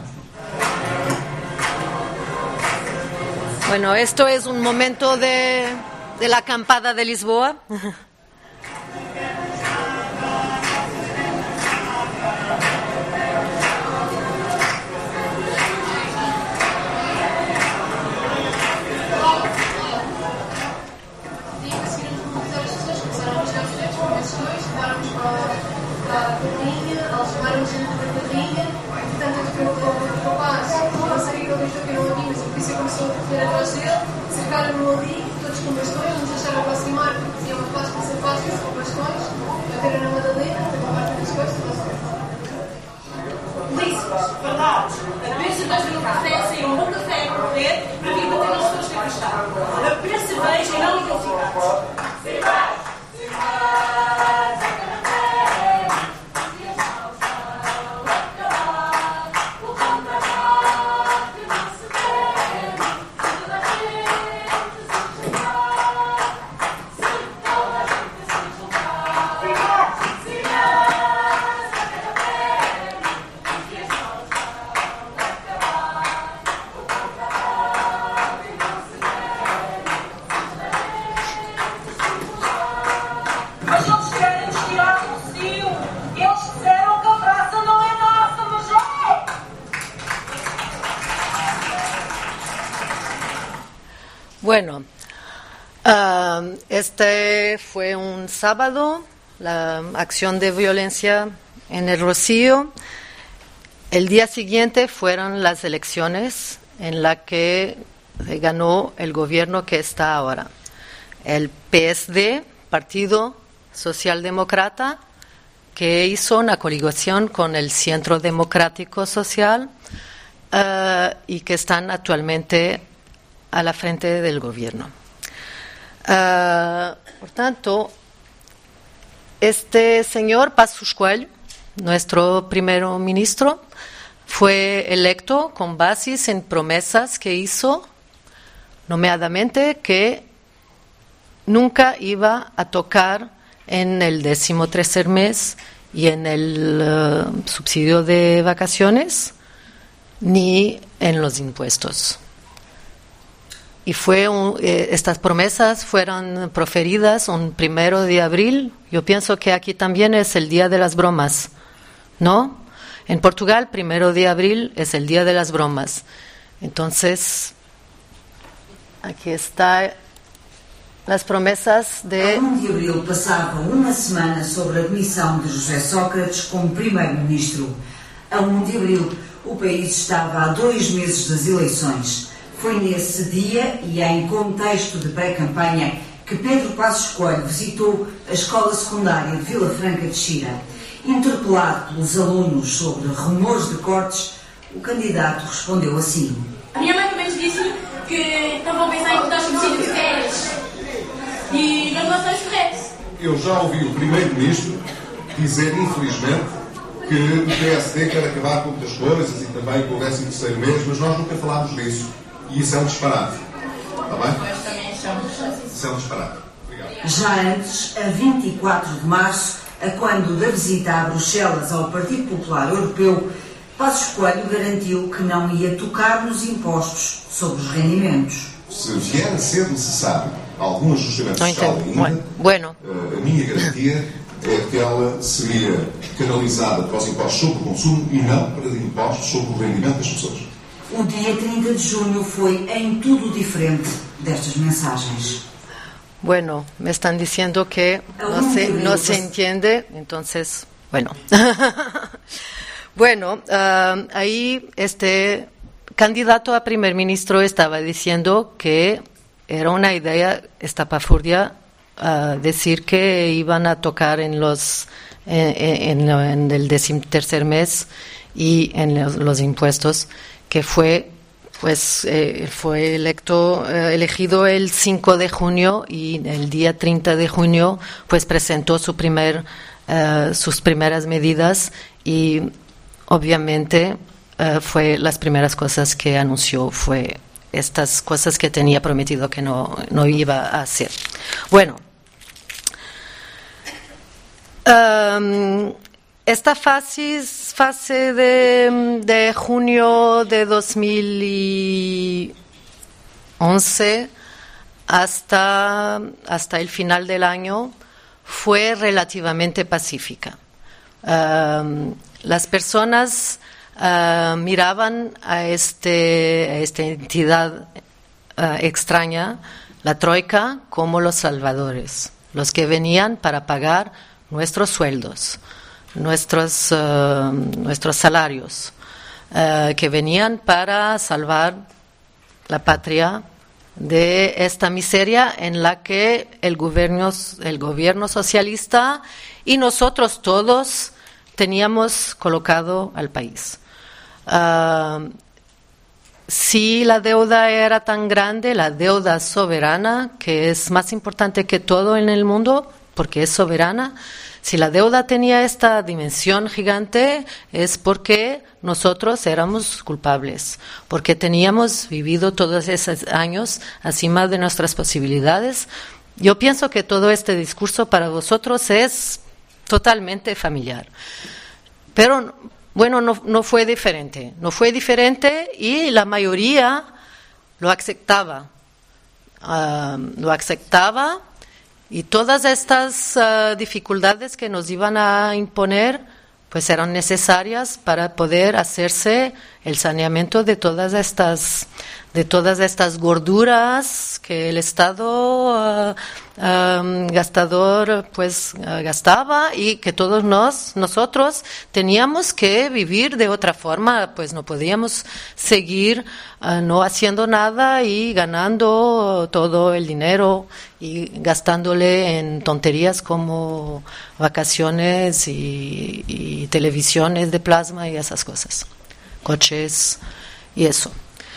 Bueno, esto es un momento de, de la acampada de Lisboa. Cercaram-no ali, todos com bastões, não nos deixaram aproximar, porque diziam que fácil ser fácil, com bastões, bateram na Madalena, a parte das coisas, Lícitos, verdade. Apenas cerveja no café, saíram um café a correr para vir bater nas pessoas que aqui estavam. Apenas cerveja e não identificados. Bueno, uh, este fue un sábado, la acción de violencia en el Rocío. El día siguiente fueron las elecciones en las que ganó el gobierno que está ahora. El P S D, Partido Socialdemócrata, que hizo una coligación con el Centro Democrático Social uh, y que están actualmente a la frente del gobierno. Uh, por tanto, este señor Passos Coelho, nuestro primer ministro, fue electo con bases en promesas que hizo, nomeadamente que nunca iba a tocar en el decimotercer mes y en el uh, subsidio de vacaciones, ni en los impuestos. Y fue un, eh, estas promesas fueron proferidas un primero de abril. Yo pienso que aquí también es el día de las bromas, ¿no? En Portugal, primero de abril es el día de las bromas. Entonces, aquí está las promesas de... A um de abril passava uma semana sobre a admissão de José Sócrates como primeiro-ministro. A um de abril, o país estava a dois meses das eleições. Foi nesse dia e em contexto de pré-campanha que Pedro Passos Coelho visitou a escola secundária de Vila Franca de Xira. Interpelado pelos alunos sobre rumores de cortes, o candidato respondeu assim: A minha mãe pelo menos disse que estavam a pensar em cortar o subsídio de férias e não são os corretos. Eu já ouvi o primeiro-ministro dizer, infelizmente, que o P S D quer acabar com muitas coisas e também com o décimo terceiro mês, mas nós nunca falámos disso. E isso é um disparate. Está bem? Nós também achamos. Isso é um disparate. Obrigado. Já antes, a vinte e quatro de março, a quando da visita a Bruxelas ao Partido Popular Europeu, Passos Coelho garantiu que não ia tocar nos impostos sobre os rendimentos. Se vier a ser necessário algum ajustamento fiscal ainda, bueno. a minha garantia é que ela seria canalizada para os impostos sobre o consumo e não para os impostos sobre o rendimento das pessoas. O dia trinta de junho foi em tudo diferente destas mensagens. Bueno, me están diciendo que no se, no se entiende, entonces, bueno. Bueno, uh, ahí este candidato a primer ministro estaba diciendo que era una idea estapafurdia uh, decir que iban a tocar en los en, en, en el decimotercer mes y en los, los impuestos, que fue pues eh, fue electo eh, elegido el cinco de junio, y el día treinta de junio pues presentó su primer uh, sus primeras medidas, y obviamente uh, fue las primeras cosas que anunció fue estas cosas que tenía prometido que no, no iba a hacer. Bueno, um, esta fase, fase de, de junio de dos mil once hasta, hasta el final del año fue relativamente pacífica. Um, las personas Uh, miraban a, este, a esta entidad uh, extraña, la Troika, como los salvadores, los que venían para pagar nuestros sueldos, nuestros, uh, nuestros salarios, uh, que venían para salvar la patria de esta miseria en la que el gobierno, el gobierno socialista y nosotros todos teníamos colocado al país. Uh, si la deuda era tan grande, la deuda soberana, que es más importante que todo en el mundo, porque es soberana, si la deuda tenía esta dimensión gigante, es porque nosotros éramos culpables, porque teníamos vivido todos esos años encima de nuestras posibilidades. Yo pienso que todo este discurso para vosotros es totalmente familiar. Pero bueno, no, no fue diferente, no fue diferente y la mayoría lo aceptaba, uh, lo aceptaba y todas estas uh, dificultades que nos iban a imponer, pues eran necesarias para poder hacerse el saneamiento de todas estas, de todas estas gorduras que el Estado uh, um, gastador pues uh, gastaba, y que todos nos, nosotros teníamos que vivir de otra forma, pues no podíamos seguir uh, no haciendo nada y ganando todo el dinero y gastándole en tonterías como vacaciones y, y televisiones de plasma y esas cosas, coches y eso.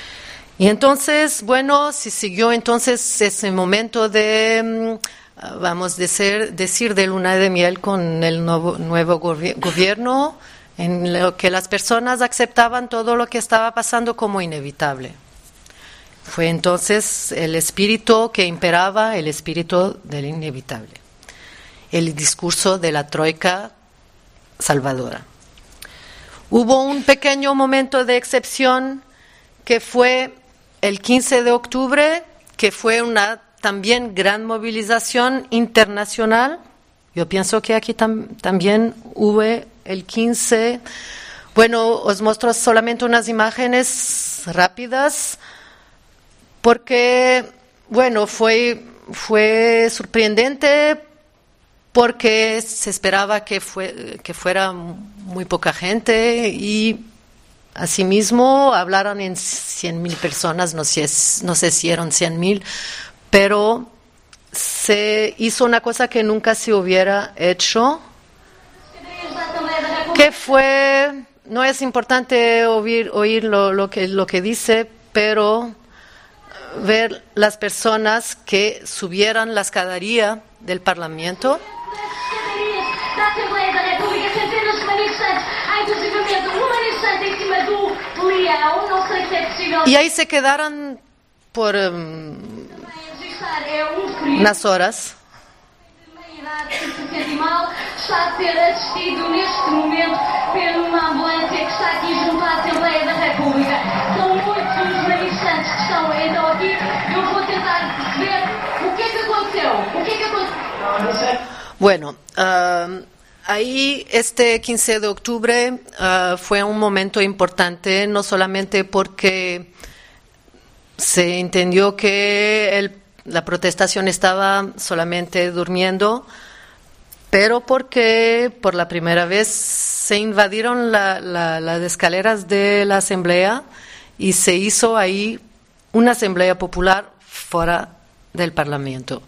Y entonces, bueno, se siguió entonces ese momento de, vamos a decir, decir de luna de miel con el nuevo, nuevo gobi- gobierno, en lo que las personas aceptaban todo lo que estaba pasando como inevitable. Fue entonces el espíritu que imperaba, el espíritu del inevitable, el discurso de la Troika salvadora. Hubo un pequeño momento de excepción que fue el quince de octubre, que fue una también gran movilización internacional. Yo pienso que aquí tam- también hubo el quince. Bueno, os muestro solamente unas imágenes rápidas, porque, bueno, fue, fue sorprendente porque se esperaba que, fue, que fuera muy poca gente, y asimismo hablaron en cien mil personas, no sé, no sé si eran cien mil, pero se hizo una cosa que nunca se hubiera hecho, que fue, no es importante oír, oír lo, lo, que, lo que dice, pero ver las personas que subieran la escalería del Parlamento. Da Assembleia da República, centenas de manifestantes, há inclusivamente um manifestante em cima do leão, não sei se é possível. Y ahí se quedaron por um, unas horas. Está a ser assistido neste momento por uma ambulância que está aqui junto à Assembleia da República. São muitos os manifestantes que estão então aqui. Eu vou tentar perceber o que é que aconteceu. O que é que aconteceu? Bueno, uh, ahí este quince de octubre uh, fue un momento importante, no solamente porque se entendió que el, la protestación estaba solamente durmiendo, pero porque por la primera vez se invadieron la, la, las escaleras de la Asamblea y se hizo ahí una Asamblea Popular fuera del Parlamento.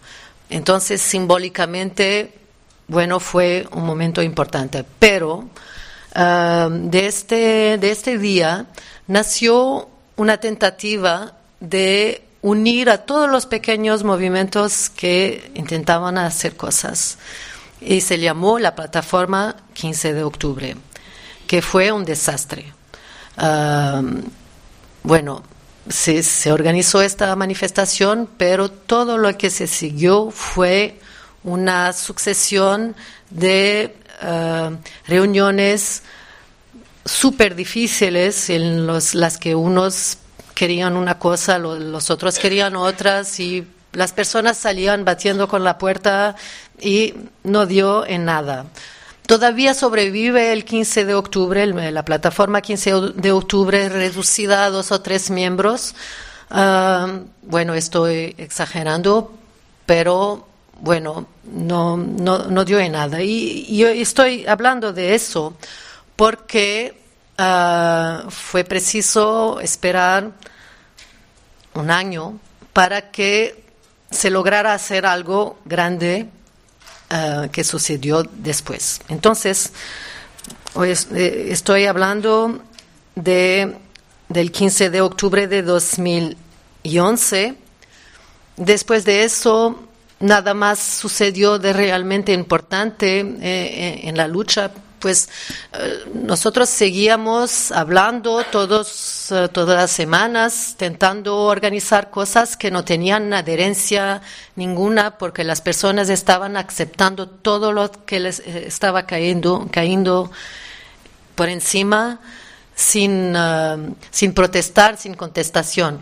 Entonces, simbólicamente, bueno, fue un momento importante. Pero uh, de, este, de este día nació una tentativa de unir a todos los pequeños movimientos que intentaban hacer cosas. Y se llamó la plataforma quince de octubre, que fue un desastre. Uh, bueno, se, se organizó esta manifestación, pero todo lo que se siguió fue una sucesión de uh, reuniones súper difíciles en los, las que unos querían una cosa, lo, los otros querían otras, y las personas salían batiendo con la puerta y no dio en nada. Todavía sobrevive el quince de octubre, la plataforma quince de octubre, reducida a dos o tres miembros. Uh, bueno, estoy exagerando, pero bueno, no, no, no dio en nada. Y, y yo estoy hablando de eso porque uh, fue preciso esperar un año para que se lograra hacer algo grande uh, que sucedió después. Entonces, hoy es, eh, estoy hablando de, del quince de octubre de dos mil once. Después de eso, nada más sucedió de realmente importante eh, en la lucha. Pues eh, nosotros seguíamos hablando todos, eh, todas las semanas, intentando organizar cosas que no tenían adherencia ninguna, porque las personas estaban aceptando todo lo que les eh, estaba cayendo, cayendo por encima, sin, uh, sin protestar, sin contestación.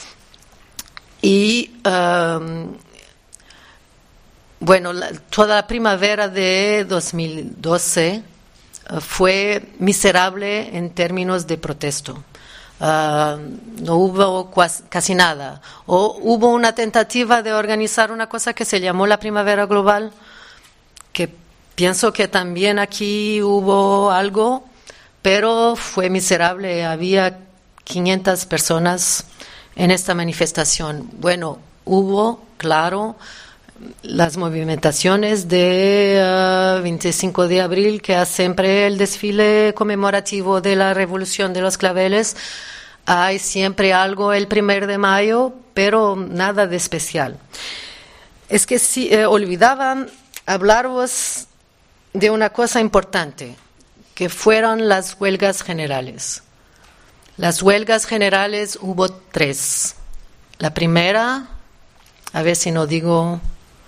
Y uh, bueno, la, toda la primavera de dos mil doce fue miserable en términos de protesto. Uh, no hubo cuas, casi nada. O hubo una tentativa de organizar una cosa que se llamó la Primavera Global, que pienso que también aquí hubo algo, pero fue miserable. Había quinientas personas en esta manifestación. Bueno, hubo, claro, las movimentaciones de uh, veinticinco de abril, que es siempre el desfile conmemorativo de la Revolución de los Claveles. Hay siempre algo el primero de mayo, pero nada de especial. Es que si eh, olvidaban hablaros de una cosa importante, que fueron las huelgas generales. Las huelgas generales hubo tres. La primera, a ver si no digo...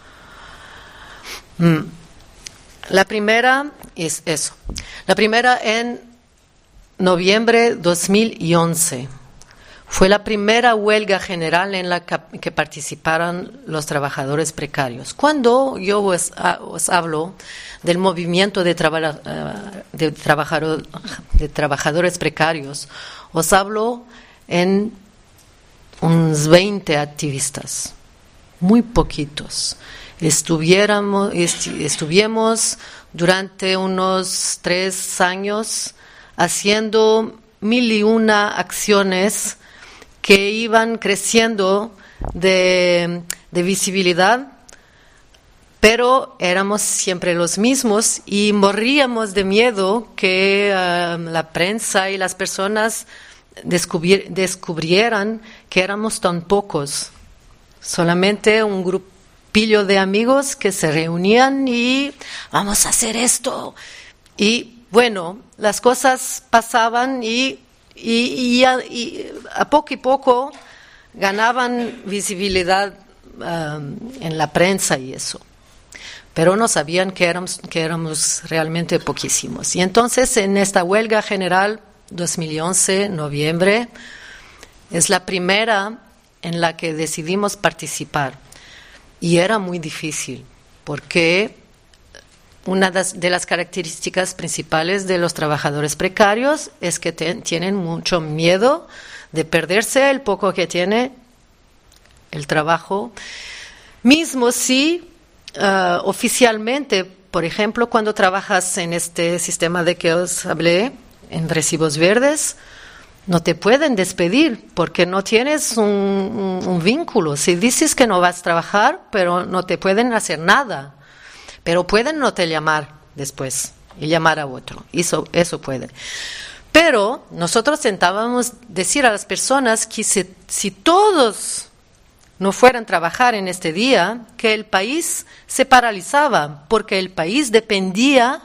Mm. La primera es eso. La primera en noviembre de dos mil once. Fue la primera huelga general en la que participaron los trabajadores precarios. Cuando yo os, os hablo del movimiento de, traba, de, trabajador, de trabajadores precarios, os hablo en unos veinte activistas, muy poquitos. Estuviéramos, estuvimos durante unos tres años haciendo mil y una acciones que iban creciendo de, de visibilidad, pero éramos siempre los mismos y moríamos de miedo que uh, la prensa y las personas descubri- descubrieran que éramos tan pocos, solamente un grupo pillo de amigos que se reunían y vamos a hacer esto. Y bueno, las cosas pasaban y, y, y, a, y a poco y poco ganaban visibilidad um, en la prensa y eso. Pero no sabían que éramos, que éramos realmente poquísimos. Y entonces en esta huelga general dos mil once, noviembre, es la primera en la que decidimos participar. Y era muy difícil, porque una de las características principales de los trabajadores precarios es que te, tienen mucho miedo de perderse el poco que tiene el trabajo. Mismo si uh, oficialmente, por ejemplo, cuando trabajas en este sistema de que os hablé, en recibos verdes, no te pueden despedir porque no tienes un, un, un vínculo. Si dices que no vas a trabajar, pero no te pueden hacer nada. Pero pueden no te llamar después y llamar a otro. Eso, eso puede. Pero nosotros intentábamos decir a las personas que si, si todos no fueran a trabajar en este día, que el país se paralizaba, porque el país dependía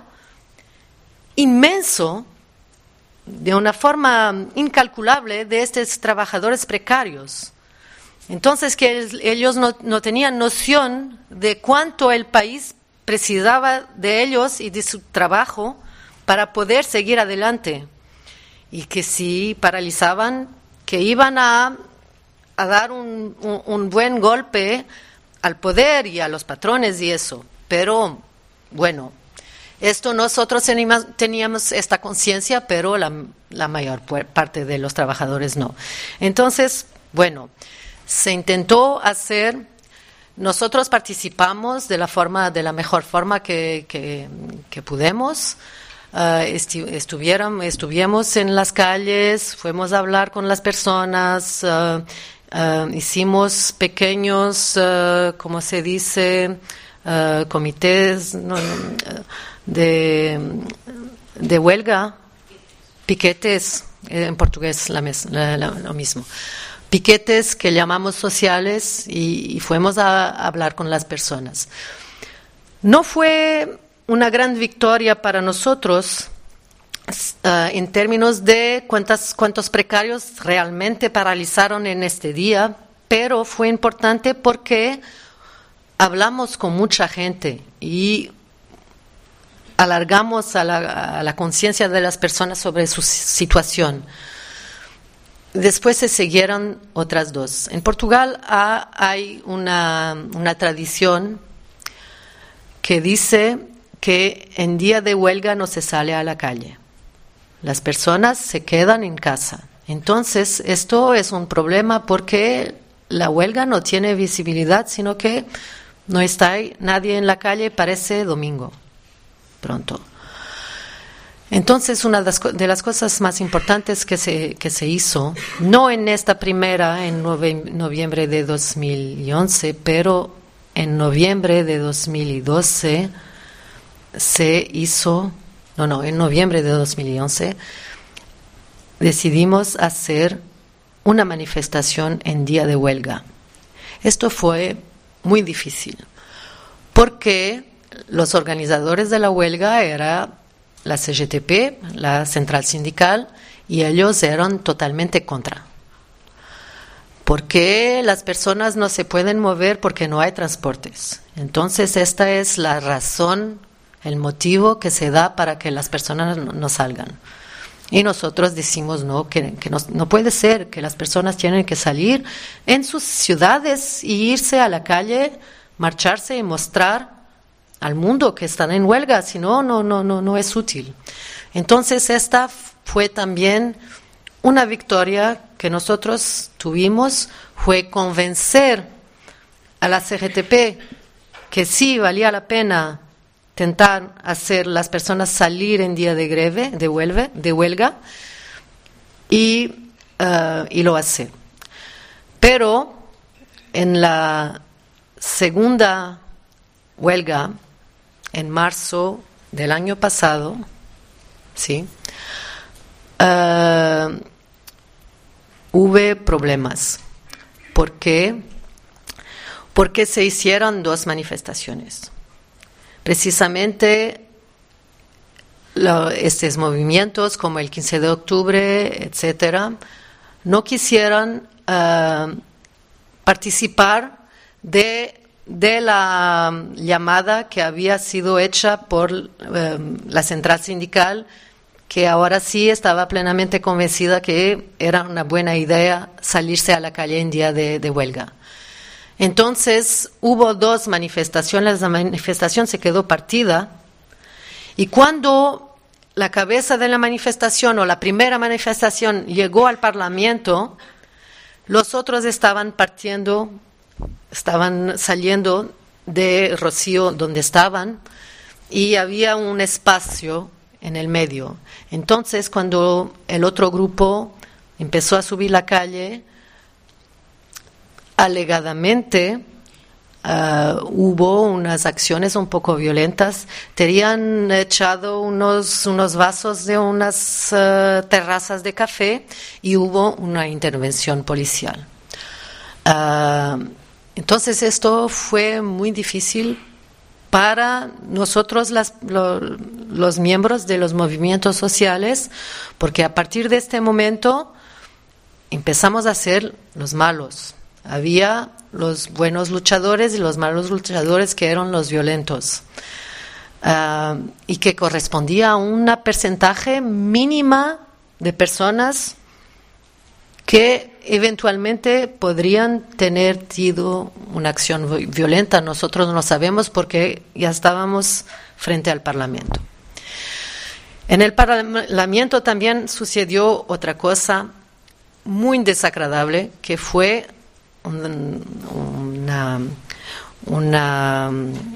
inmenso, de una forma incalculable, de estos trabajadores precarios. Entonces, que ellos no, no tenían noción de cuánto el país precisaba de ellos y de su trabajo para poder seguir adelante. Y que si paralizaban, que iban a, a dar un, un, un buen golpe al poder y a los patrones y eso. Pero, bueno, esto nosotros teníamos, teníamos esta conciencia, pero la, la mayor parte de los trabajadores no. Entonces, bueno, se intentó hacer, nosotros participamos de la forma, de la mejor forma que, que, que pudimos. Uh, estu- estuvieron, estuvimos en las calles, fuimos a hablar con las personas, uh, uh, hicimos pequeños, uh, ¿cómo se dice?, uh, comités no, de, de huelga, piquetes, en portugués la mes, la, la, lo mismo, piquetes que llamamos sociales y, y fuimos a, a hablar con las personas. No fue una gran victoria para nosotros uh, en términos de cuántas, cuántos precarios realmente paralizaron en este día, pero fue importante porque hablamos con mucha gente y alargamos a la, a la conciencia de las personas sobre su situación. Después se siguieron otras dos. En Portugal ha, hay una, una tradición que dice que en día de huelga no se sale a la calle. Las personas se quedan en casa. Entonces, esto es un problema porque la huelga no tiene visibilidad, sino que no está nadie en la calle, parece domingo, pronto. Entonces, una de las cosas más importantes que se, que se hizo, no en esta primera, en noviembre de dos mil once, pero en noviembre de dos mil doce, se hizo, no, no, en noviembre de dos mil once, decidimos hacer una manifestación en día de huelga. Esto fue muy difícil, porque los organizadores de la huelga eran la C G T P, la central sindical, y ellos eran totalmente contra. Porque las personas no se pueden mover porque no hay transportes. Entonces, esta es la razón, el motivo que se da para que las personas no, no salgan. Y nosotros decimos no, que, que no, no puede ser, que las personas tienen que salir en sus ciudades y irse a la calle, marcharse y mostrar al mundo que están en huelga, si no, no, no, no, no es útil. Entonces, esta fue también una victoria que nosotros tuvimos, fue convencer a la C G T P que sí valía la pena intentar hacer las personas salir en día de greve, de huelga, de huelga y, uh, y lo hace. Pero en la segunda huelga, en marzo del año pasado, sí, uh, hubo problemas. ¿Por qué? Porque se hicieron dos manifestaciones. Precisamente lo, estos movimientos como el quince de octubre, etcétera, no quisieron uh, participar de, de la llamada que había sido hecha por uh, la central sindical, que ahora sí estaba plenamente convencida que era una buena idea salirse a la calle en día de, de huelga. Entonces, hubo dos manifestaciones, la manifestación se quedó partida, y cuando la cabeza de la manifestación o la primera manifestación llegó al Parlamento, los otros estaban partiendo, estaban saliendo de Rocío donde estaban, y había un espacio en el medio. Entonces, cuando el otro grupo empezó a subir la calle, alegadamente uh, hubo unas acciones un poco violentas. Tenían echado unos, unos vasos de unas uh, terrazas de café y hubo una intervención policial. Uh, entonces esto fue muy difícil para nosotros las, lo, los miembros de los movimientos sociales, porque a partir de este momento empezamos a ser los malos. Había los buenos luchadores y los malos luchadores que eran los violentos, uh, y que correspondía a un porcentaje mínima de personas que eventualmente podrían tener tenido una acción violenta. Nosotros no lo sabemos porque ya estábamos frente al Parlamento. En el Parlamento también sucedió otra cosa muy desagradable, que fue una, una,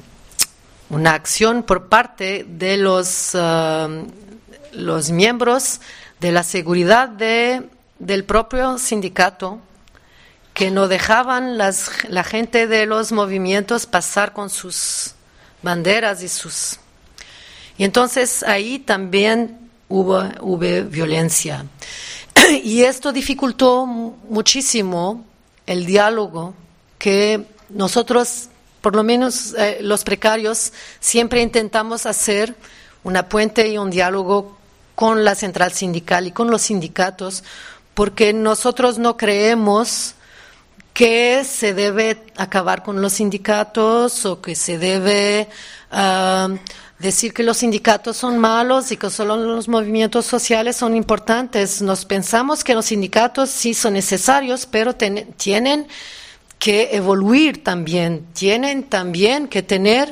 una acción por parte de los, uh, los miembros de la seguridad de del propio sindicato, que no dejaban las, la gente de los movimientos pasar con sus banderas y sus... Y entonces ahí también hubo, hubo violencia. Y esto dificultó muchísimo el diálogo que nosotros, por lo menos eh, los precarios, siempre intentamos hacer una puente y un diálogo con la central sindical y con los sindicatos, porque nosotros no creemos que se debe acabar con los sindicatos o que se debe uh, decir que los sindicatos son malos y que solo los movimientos sociales son importantes. Nos pensamos que los sindicatos sí son necesarios, pero ten, tienen que evoluir también, tienen también que tener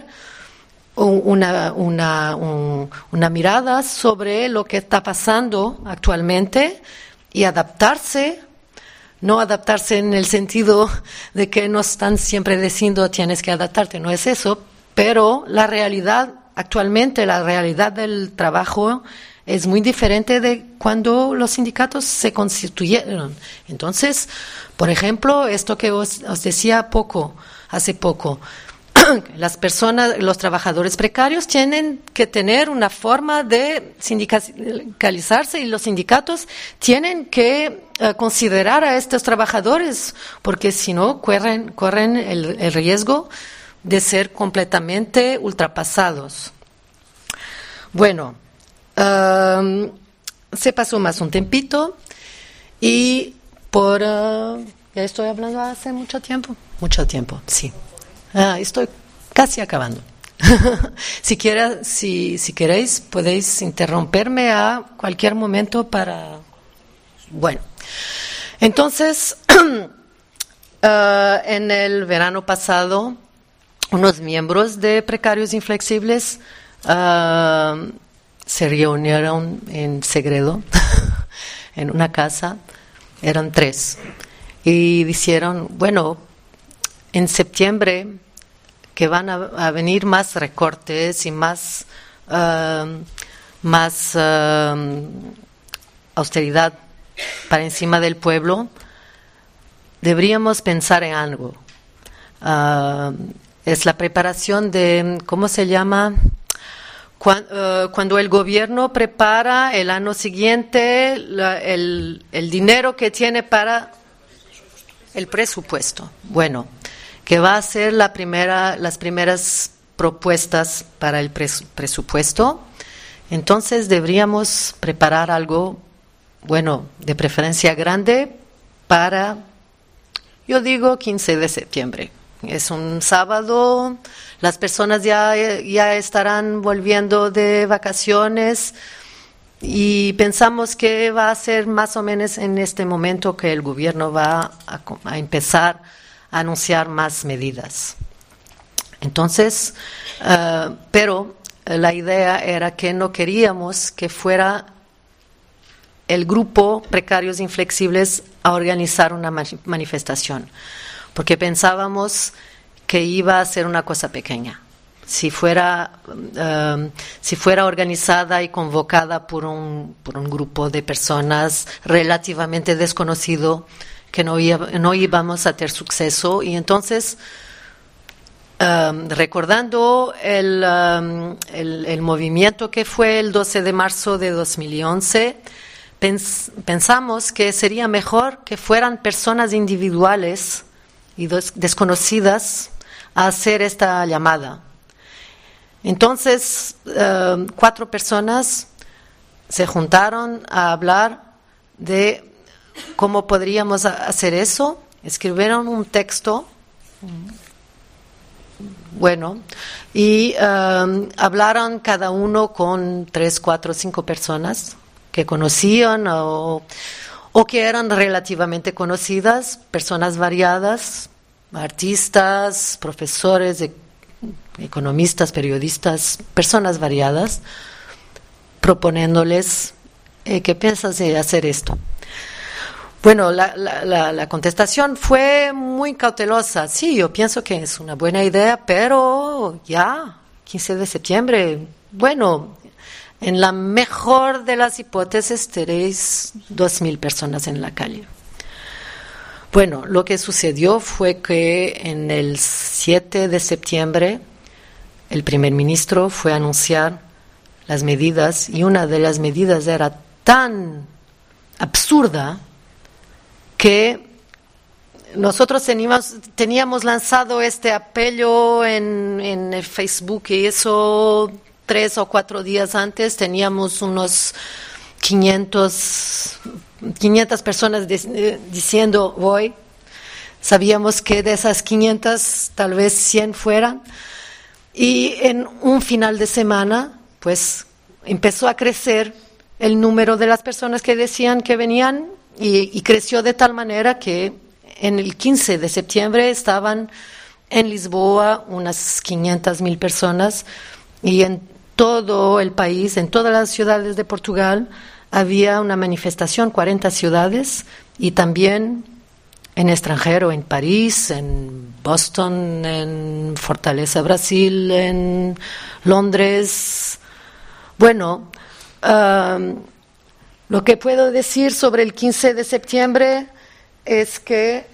una, una, un, una mirada sobre lo que está pasando actualmente y adaptarse, no adaptarse en el sentido de que nos están siempre diciendo tienes que adaptarte, no es eso, pero la realidad, actualmente la realidad del trabajo es muy diferente de cuando los sindicatos se constituyeron. Entonces, por ejemplo, esto que os, os decía poco, hace poco, las personas, los trabajadores precarios tienen que tener una forma de sindicalizarse y los sindicatos tienen que uh, considerar a estos trabajadores, porque si no corren, corren el, el riesgo de ser completamente ultrapasados. Bueno, um, se pasó más un tempito y por... Uh, ya estoy hablando hace mucho tiempo, mucho tiempo, sí. Ah, estoy casi acabando. si, quiera, si, si queréis, podéis interrumperme a cualquier momento para... Bueno, entonces, uh, en el verano pasado, unos miembros de Precarios Inflexibles uh, se reunieron en Segredo, en una casa, eran tres, y dijeron, bueno, en septiembre que van a, a venir más recortes y más, uh, más uh, austeridad para encima del pueblo, deberíamos pensar en algo. Uh, es la preparación de, ¿cómo se llama? Cuando, uh, cuando el gobierno prepara el año siguiente la, el, el dinero que tiene para el presupuesto. Bueno, que va a ser la primera, las primeras propuestas para el pres, presupuesto. Entonces deberíamos preparar algo, bueno, de preferencia grande para, yo digo, quince de septiembre. Es un sábado, las personas ya, ya estarán volviendo de vacaciones y pensamos que va a ser más o menos en este momento que el gobierno va a, a empezar a anunciar más medidas. Entonces, uh, pero la idea era que no queríamos que fuera el grupo Precarios Inflexibles a organizar una manifestación, porque pensábamos que iba a ser una cosa pequeña. si fuera, um, si fuera organizada y convocada por un, por un grupo de personas relativamente desconocido, que no, iba, no íbamos a tener suceso. Y entonces, um, recordando el, um, el, el movimiento que fue el doce de marzo de dos mil once, pens, pensamos que sería mejor que fueran personas individuales y des, desconocidas a hacer esta llamada. Entonces, uh, cuatro personas se juntaron a hablar de cómo podríamos hacer eso. Escribieron un texto, bueno, y um, hablaron cada uno con tres, cuatro, cinco personas que conocían o, o que eran relativamente conocidas, personas variadas, artistas, profesores, de, economistas, periodistas, personas variadas, proponiéndoles eh, ¿qué piensas de hacer esto? Bueno, la, la, la, la contestación fue muy cautelosa. Sí, yo pienso que es una buena idea, pero ya, quince de septiembre, bueno, en la mejor de las hipótesis tenéis dos mil personas en la calle. Bueno, lo que sucedió fue que en el siete de septiembre el primer ministro fue a anunciar las medidas, y una de las medidas era tan absurda que nosotros teníamos, teníamos lanzado este apelo en, en el Facebook, y eso tres o cuatro días antes teníamos unos quinientas personas de, eh, diciendo voy. Sabíamos que de esas quinientas tal vez cien fueran, y en un final de semana pues empezó a crecer el número de las personas que decían que venían, y, y creció de tal manera que en el quince de septiembre estaban en Lisboa unas quinientas mil personas, y en todo el país, en todas las ciudades de Portugal, había una manifestación, cuarenta ciudades, y también en extranjero, en París, en Boston, en Fortaleza, Brasil, en Londres. Bueno, um, lo que puedo decir sobre el quince de septiembre es que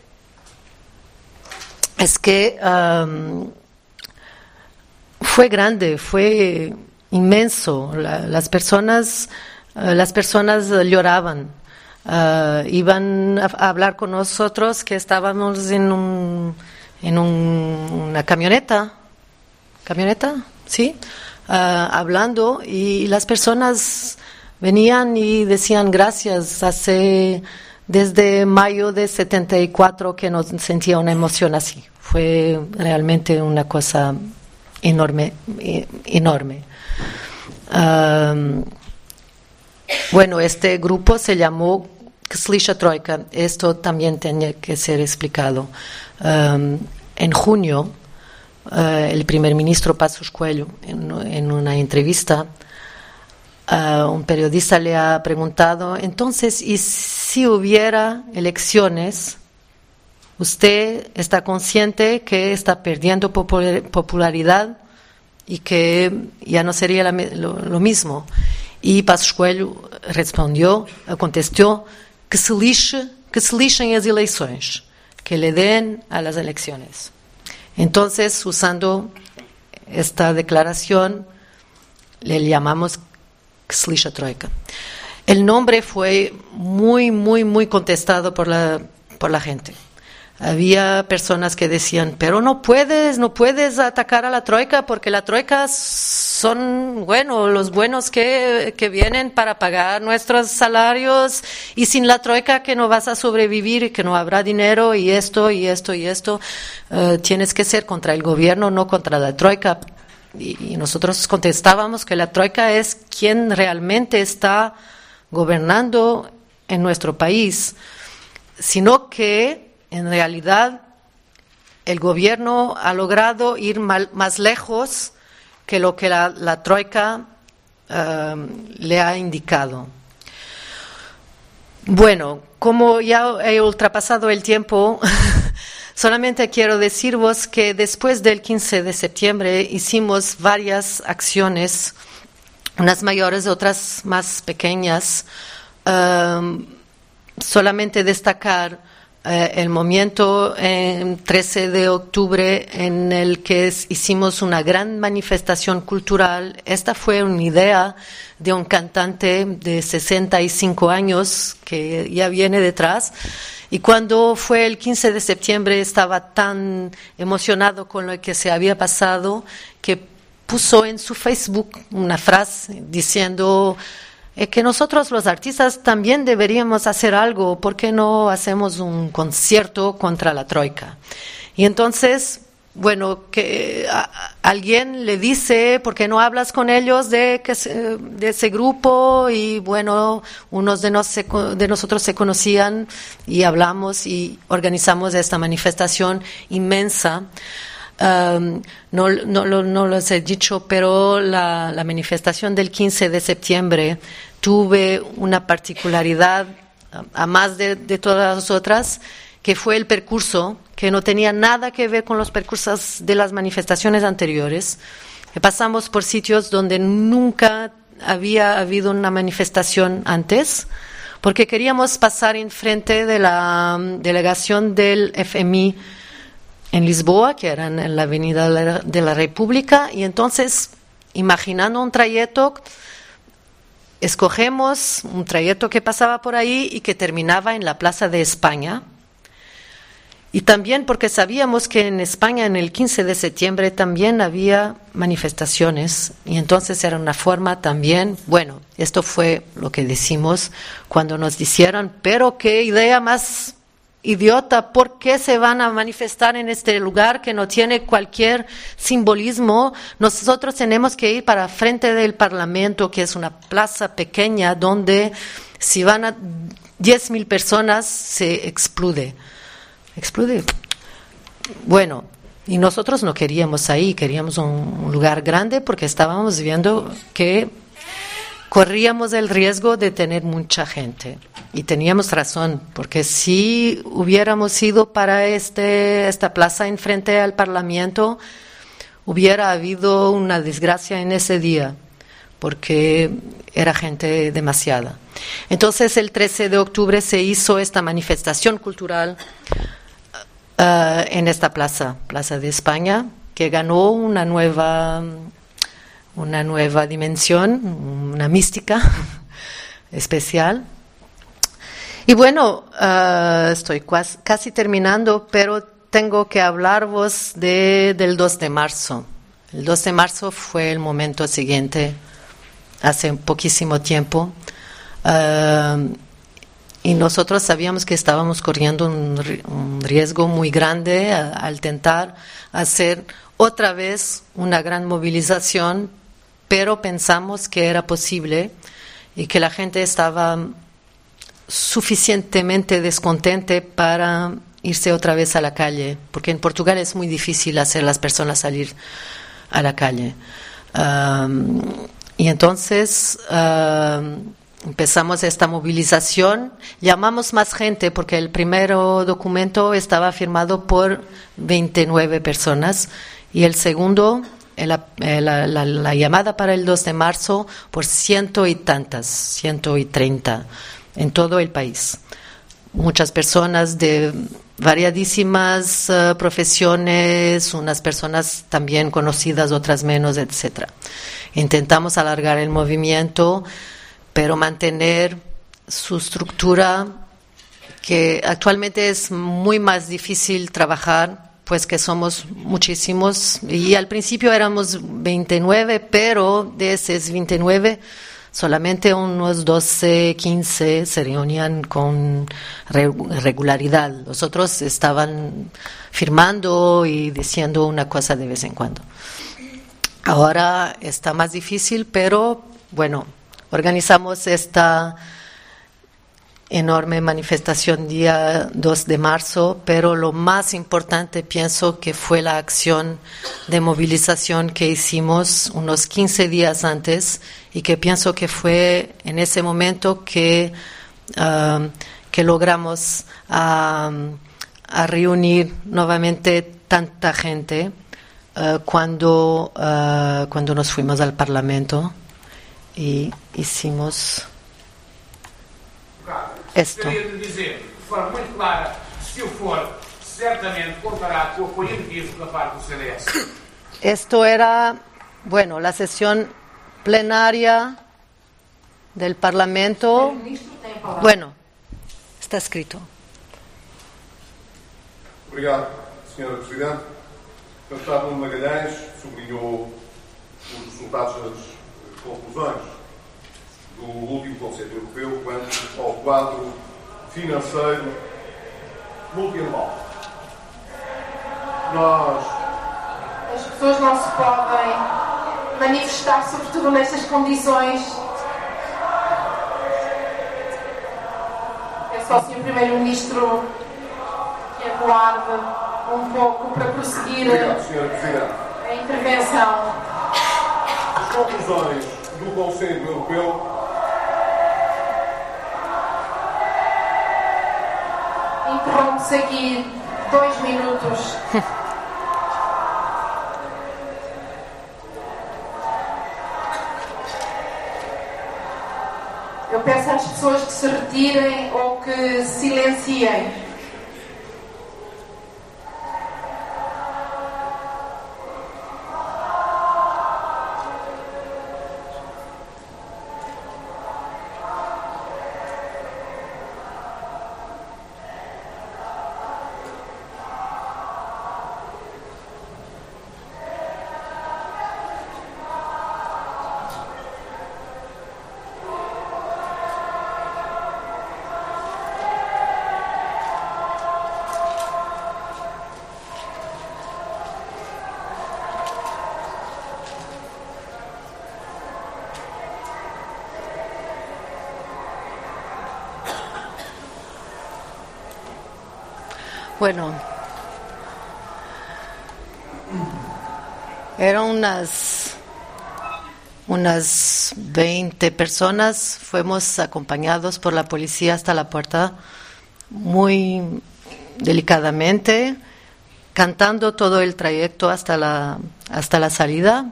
es que um, fue grande, fue inmenso. La, las personas uh, las personas lloraban. Uh, iban a, a hablar con nosotros, que estábamos en un en un, una camioneta camioneta sí uh, hablando, y las personas venían y decían gracias. Hace desde mayo de setenta y cuatro que no sentía una emoción así. Fue realmente una cosa enorme enorme um, Bueno, este grupo se llamó Ksliša Trojka. Esto también tenía que ser explicado. Um, en junio, uh, el primer ministro Passos Coelho, en, en una entrevista, uh, un periodista le ha preguntado, entonces, ¿y si hubiera elecciones? ¿Usted está consciente que está perdiendo popularidad y que ya no sería la, lo, lo mismo? Y Passos Coelho respondió, contestó, que se lixe, que se lixem as eleições, que le den a las elecciones. Entonces, usando esta declaración, le llamamos Ksliša Trojka. El nombre fue muy, muy, muy contestado por la, por la gente. Había personas que decían, pero no puedes, no puedes atacar a la Troika, porque la Troika son, bueno, los buenos que, que vienen para pagar nuestros salarios, y sin la Troika que no vas a sobrevivir y que no habrá dinero, y esto, y esto, y esto. Uh, tienes que ser contra el gobierno, no contra la Troika. Y, y nosotros contestábamos que la Troika es quien realmente está gobernando en nuestro país, sino que en realidad el gobierno ha logrado ir mal, más lejos que lo que la, la Troika uh, le ha indicado. Bueno, como ya he ultrapasado el tiempo, Solamente quiero deciros que después del quince de septiembre hicimos varias acciones, unas mayores, otras más pequeñas. Um, solamente destacar eh, el momento en trece de octubre en el que es, hicimos una gran manifestación cultural. Esta fue una idea de un cantante de sesenta y cinco años que ya viene detrás. Y cuando fue el quince de septiembre estaba tan emocionado con lo que se había pasado que puso en su Facebook una frase diciendo eh, que nosotros los artistas también deberíamos hacer algo, ¿por qué no hacemos un concierto contra la Troika? Y entonces, bueno, que a, a alguien le dice, ¿por qué no hablas con ellos de, que se, de ese grupo? Y bueno, unos de, nos, de nosotros se conocían y hablamos y organizamos esta manifestación inmensa. Um, no, no, no, no los he dicho, pero la, la manifestación del quince de septiembre tuve una particularidad, a más de, de todas las otras, que fue el percurso, que no tenía nada que ver con los percursos de las manifestaciones anteriores. Pasamos por sitios donde nunca había habido una manifestación antes, porque queríamos pasar enfrente de la um, delegación del F M I en Lisboa, que era en la Avenida de la República, y entonces, imaginando un trayecto, escogemos un trayecto que pasaba por ahí y que terminaba en la Plaza de España. Y también porque sabíamos que en España en el quince de septiembre también había manifestaciones, y entonces era una forma también, bueno, esto fue lo que decimos cuando nos dijeron, pero qué idea más idiota, ¿por qué se van a manifestar en este lugar que no tiene cualquier simbolismo? Nosotros tenemos que ir para frente del Parlamento, que es una plaza pequeña donde si van a diez mil personas se explode. Explode. Bueno, y nosotros no queríamos ahí, queríamos un, un lugar grande porque estábamos viendo que corríamos el riesgo de tener mucha gente. Y teníamos razón, porque si hubiéramos ido para este, esta plaza enfrente al Parlamento, hubiera habido una desgracia en ese día, porque era gente demasiada. Entonces, el trece de octubre se hizo esta manifestación cultural uh, en esta plaza, Plaza de España, que ganó una nueva, una nueva dimensión, una mística especial. Y bueno, uh, estoy casi, casi terminando, pero tengo que hablaros de, del dos de marzo. El dos de marzo fue el momento siguiente, hace poquísimo tiempo, uh, y nosotros sabíamos que estábamos corriendo un, un riesgo muy grande a, al intentar hacer otra vez una gran movilización, pero pensamos que era posible y que la gente estaba suficientemente descontente para irse otra vez a la calle, porque en Portugal es muy difícil hacer a las personas salir a la calle. Um, y entonces um, empezamos esta movilización, llamamos más gente porque el primer documento estaba firmado por veintinueve personas y el segundo, la, la, la, la llamada para el dos de marzo, por ciento y tantas, ciento y treinta en todo el país. Muchas personas de variadísimas uh, profesiones, unas personas también conocidas, otras menos, etcétera. Intentamos alargar el movimiento, pero mantener su estructura, que actualmente es muy más difícil trabajar, pues que somos muchísimos, y al principio éramos veintinueve, pero de esos veintinueve, solamente unos doce, quince se reunían con regularidad. Los otros estaban firmando y diciendo una cosa de vez en cuando. Ahora está más difícil, pero bueno, organizamos esta enorme manifestación día dos de marzo, pero lo más importante pienso que fue la acción de movilización que hicimos unos quince días antes y que pienso que fue en ese momento que, uh, que logramos uh, a reunir nuevamente tanta gente uh, cuando, uh, cuando nos fuimos al Parlamento y hicimos esto. Gostaria de dizer de forma muito clara, se o for, certamente contará com o apoio inequívoco da parte do C D S. Esto era, bueno, la sesión plenaria del Parlamento. Bueno, está escrito. Obrigado, senhora Presidente. O Deputado Nuno Magalhães sublinhou os resultados das conclusões do último Conselho Europeu quanto ao quadro financeiro multianual. Nós... As pessoas não se podem manifestar, sobretudo nestas condições. É só o senhor Primeiro-Ministro que aguarde um pouco para prosseguir Obrigado, senhora Presidente. a intervenção. As conclusões do Conselho Europeu Interrompe-se aqui dois minutos. Eu peço às pessoas que se retirem ou que silenciem. Bueno, eran unas, unas veinte personas, fuimos acompañados por la policía hasta la puerta muy delicadamente, cantando todo el trayecto hasta la, hasta la salida.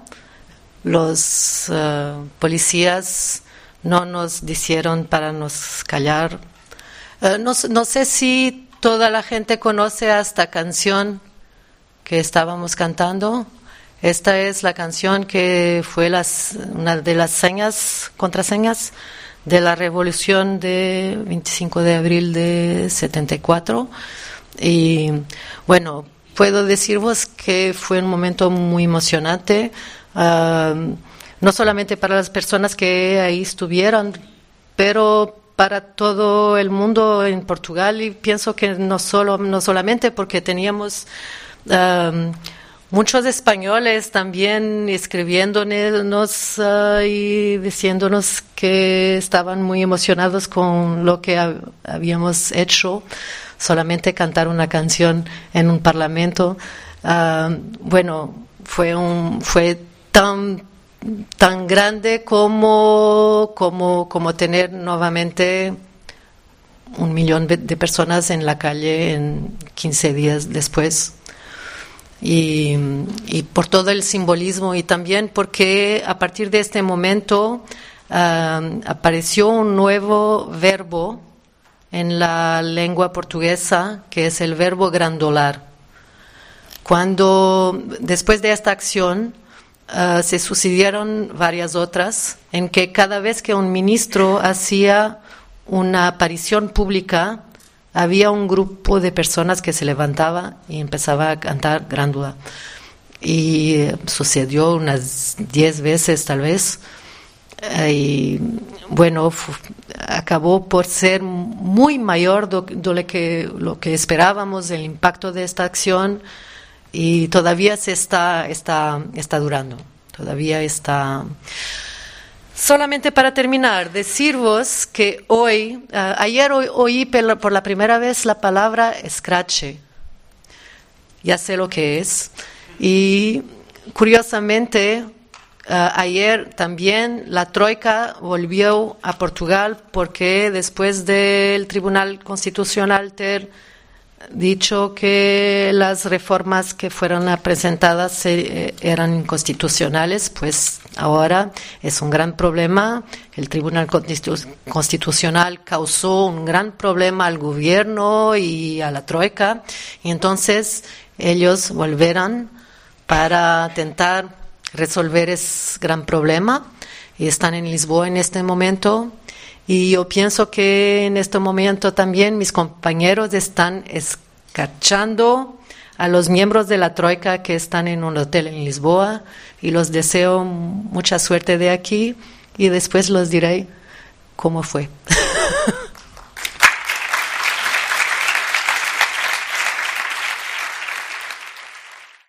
Los uh, policías no nos dijeron para nos callar. Uh, no, no sé si toda la gente conoce esta canción que estábamos cantando. Esta es la canción que fue las, una de las señas, contraseñas de la revolución de veinticinco de abril de setenta y cuatro. Y bueno, puedo deciros que fue un momento muy emocionante, uh, no solamente para las personas que ahí estuvieron, pero para todo el mundo en Portugal, y pienso que no solo no solamente porque teníamos um, muchos españoles también escribiéndonos uh, y diciéndonos que estaban muy emocionados con lo que ha, habíamos hecho, solamente cantar una canción en un parlamento. Uh, bueno, fue un fue tan tan grande como, como, como tener nuevamente un millón de personas en la calle en quince días después. Y, y por todo el simbolismo y también porque a partir de este momento uh, apareció un nuevo verbo en la lengua portuguesa, que es el verbo grandolar. Cuando, después de esta acción, Uh, se sucedieron varias otras en que cada vez que un ministro hacía una aparición pública había un grupo de personas que se levantaba y empezaba a cantar Grandula. Y uh, sucedió unas diez veces tal vez. Uh, y bueno, fu- acabó por ser muy mayor do, do lo, que, lo que esperábamos, el impacto de esta acción. Y todavía se está, está, está durando, todavía está. Solamente para terminar, deciros que hoy, uh, ayer oí, oí por la primera vez la palabra escrache. Ya sé lo que es. Y curiosamente, uh, ayer también la Troika volvió a Portugal porque después del Tribunal Constitucional ter dicho que las reformas que fueron presentadas eh, eran inconstitucionales, pues ahora es un gran problema. El Tribunal Constitu- Constitucional causó un gran problema al gobierno y a la Troika, y entonces ellos volverán para intentar resolver ese gran problema, y están en Lisboa en este momento. Y yo pienso que en este momento también mis compañeros están escarchando a los miembros de la Troika que están en un hotel en Lisboa, y los deseo mucha suerte de aquí y después los diré cómo fue.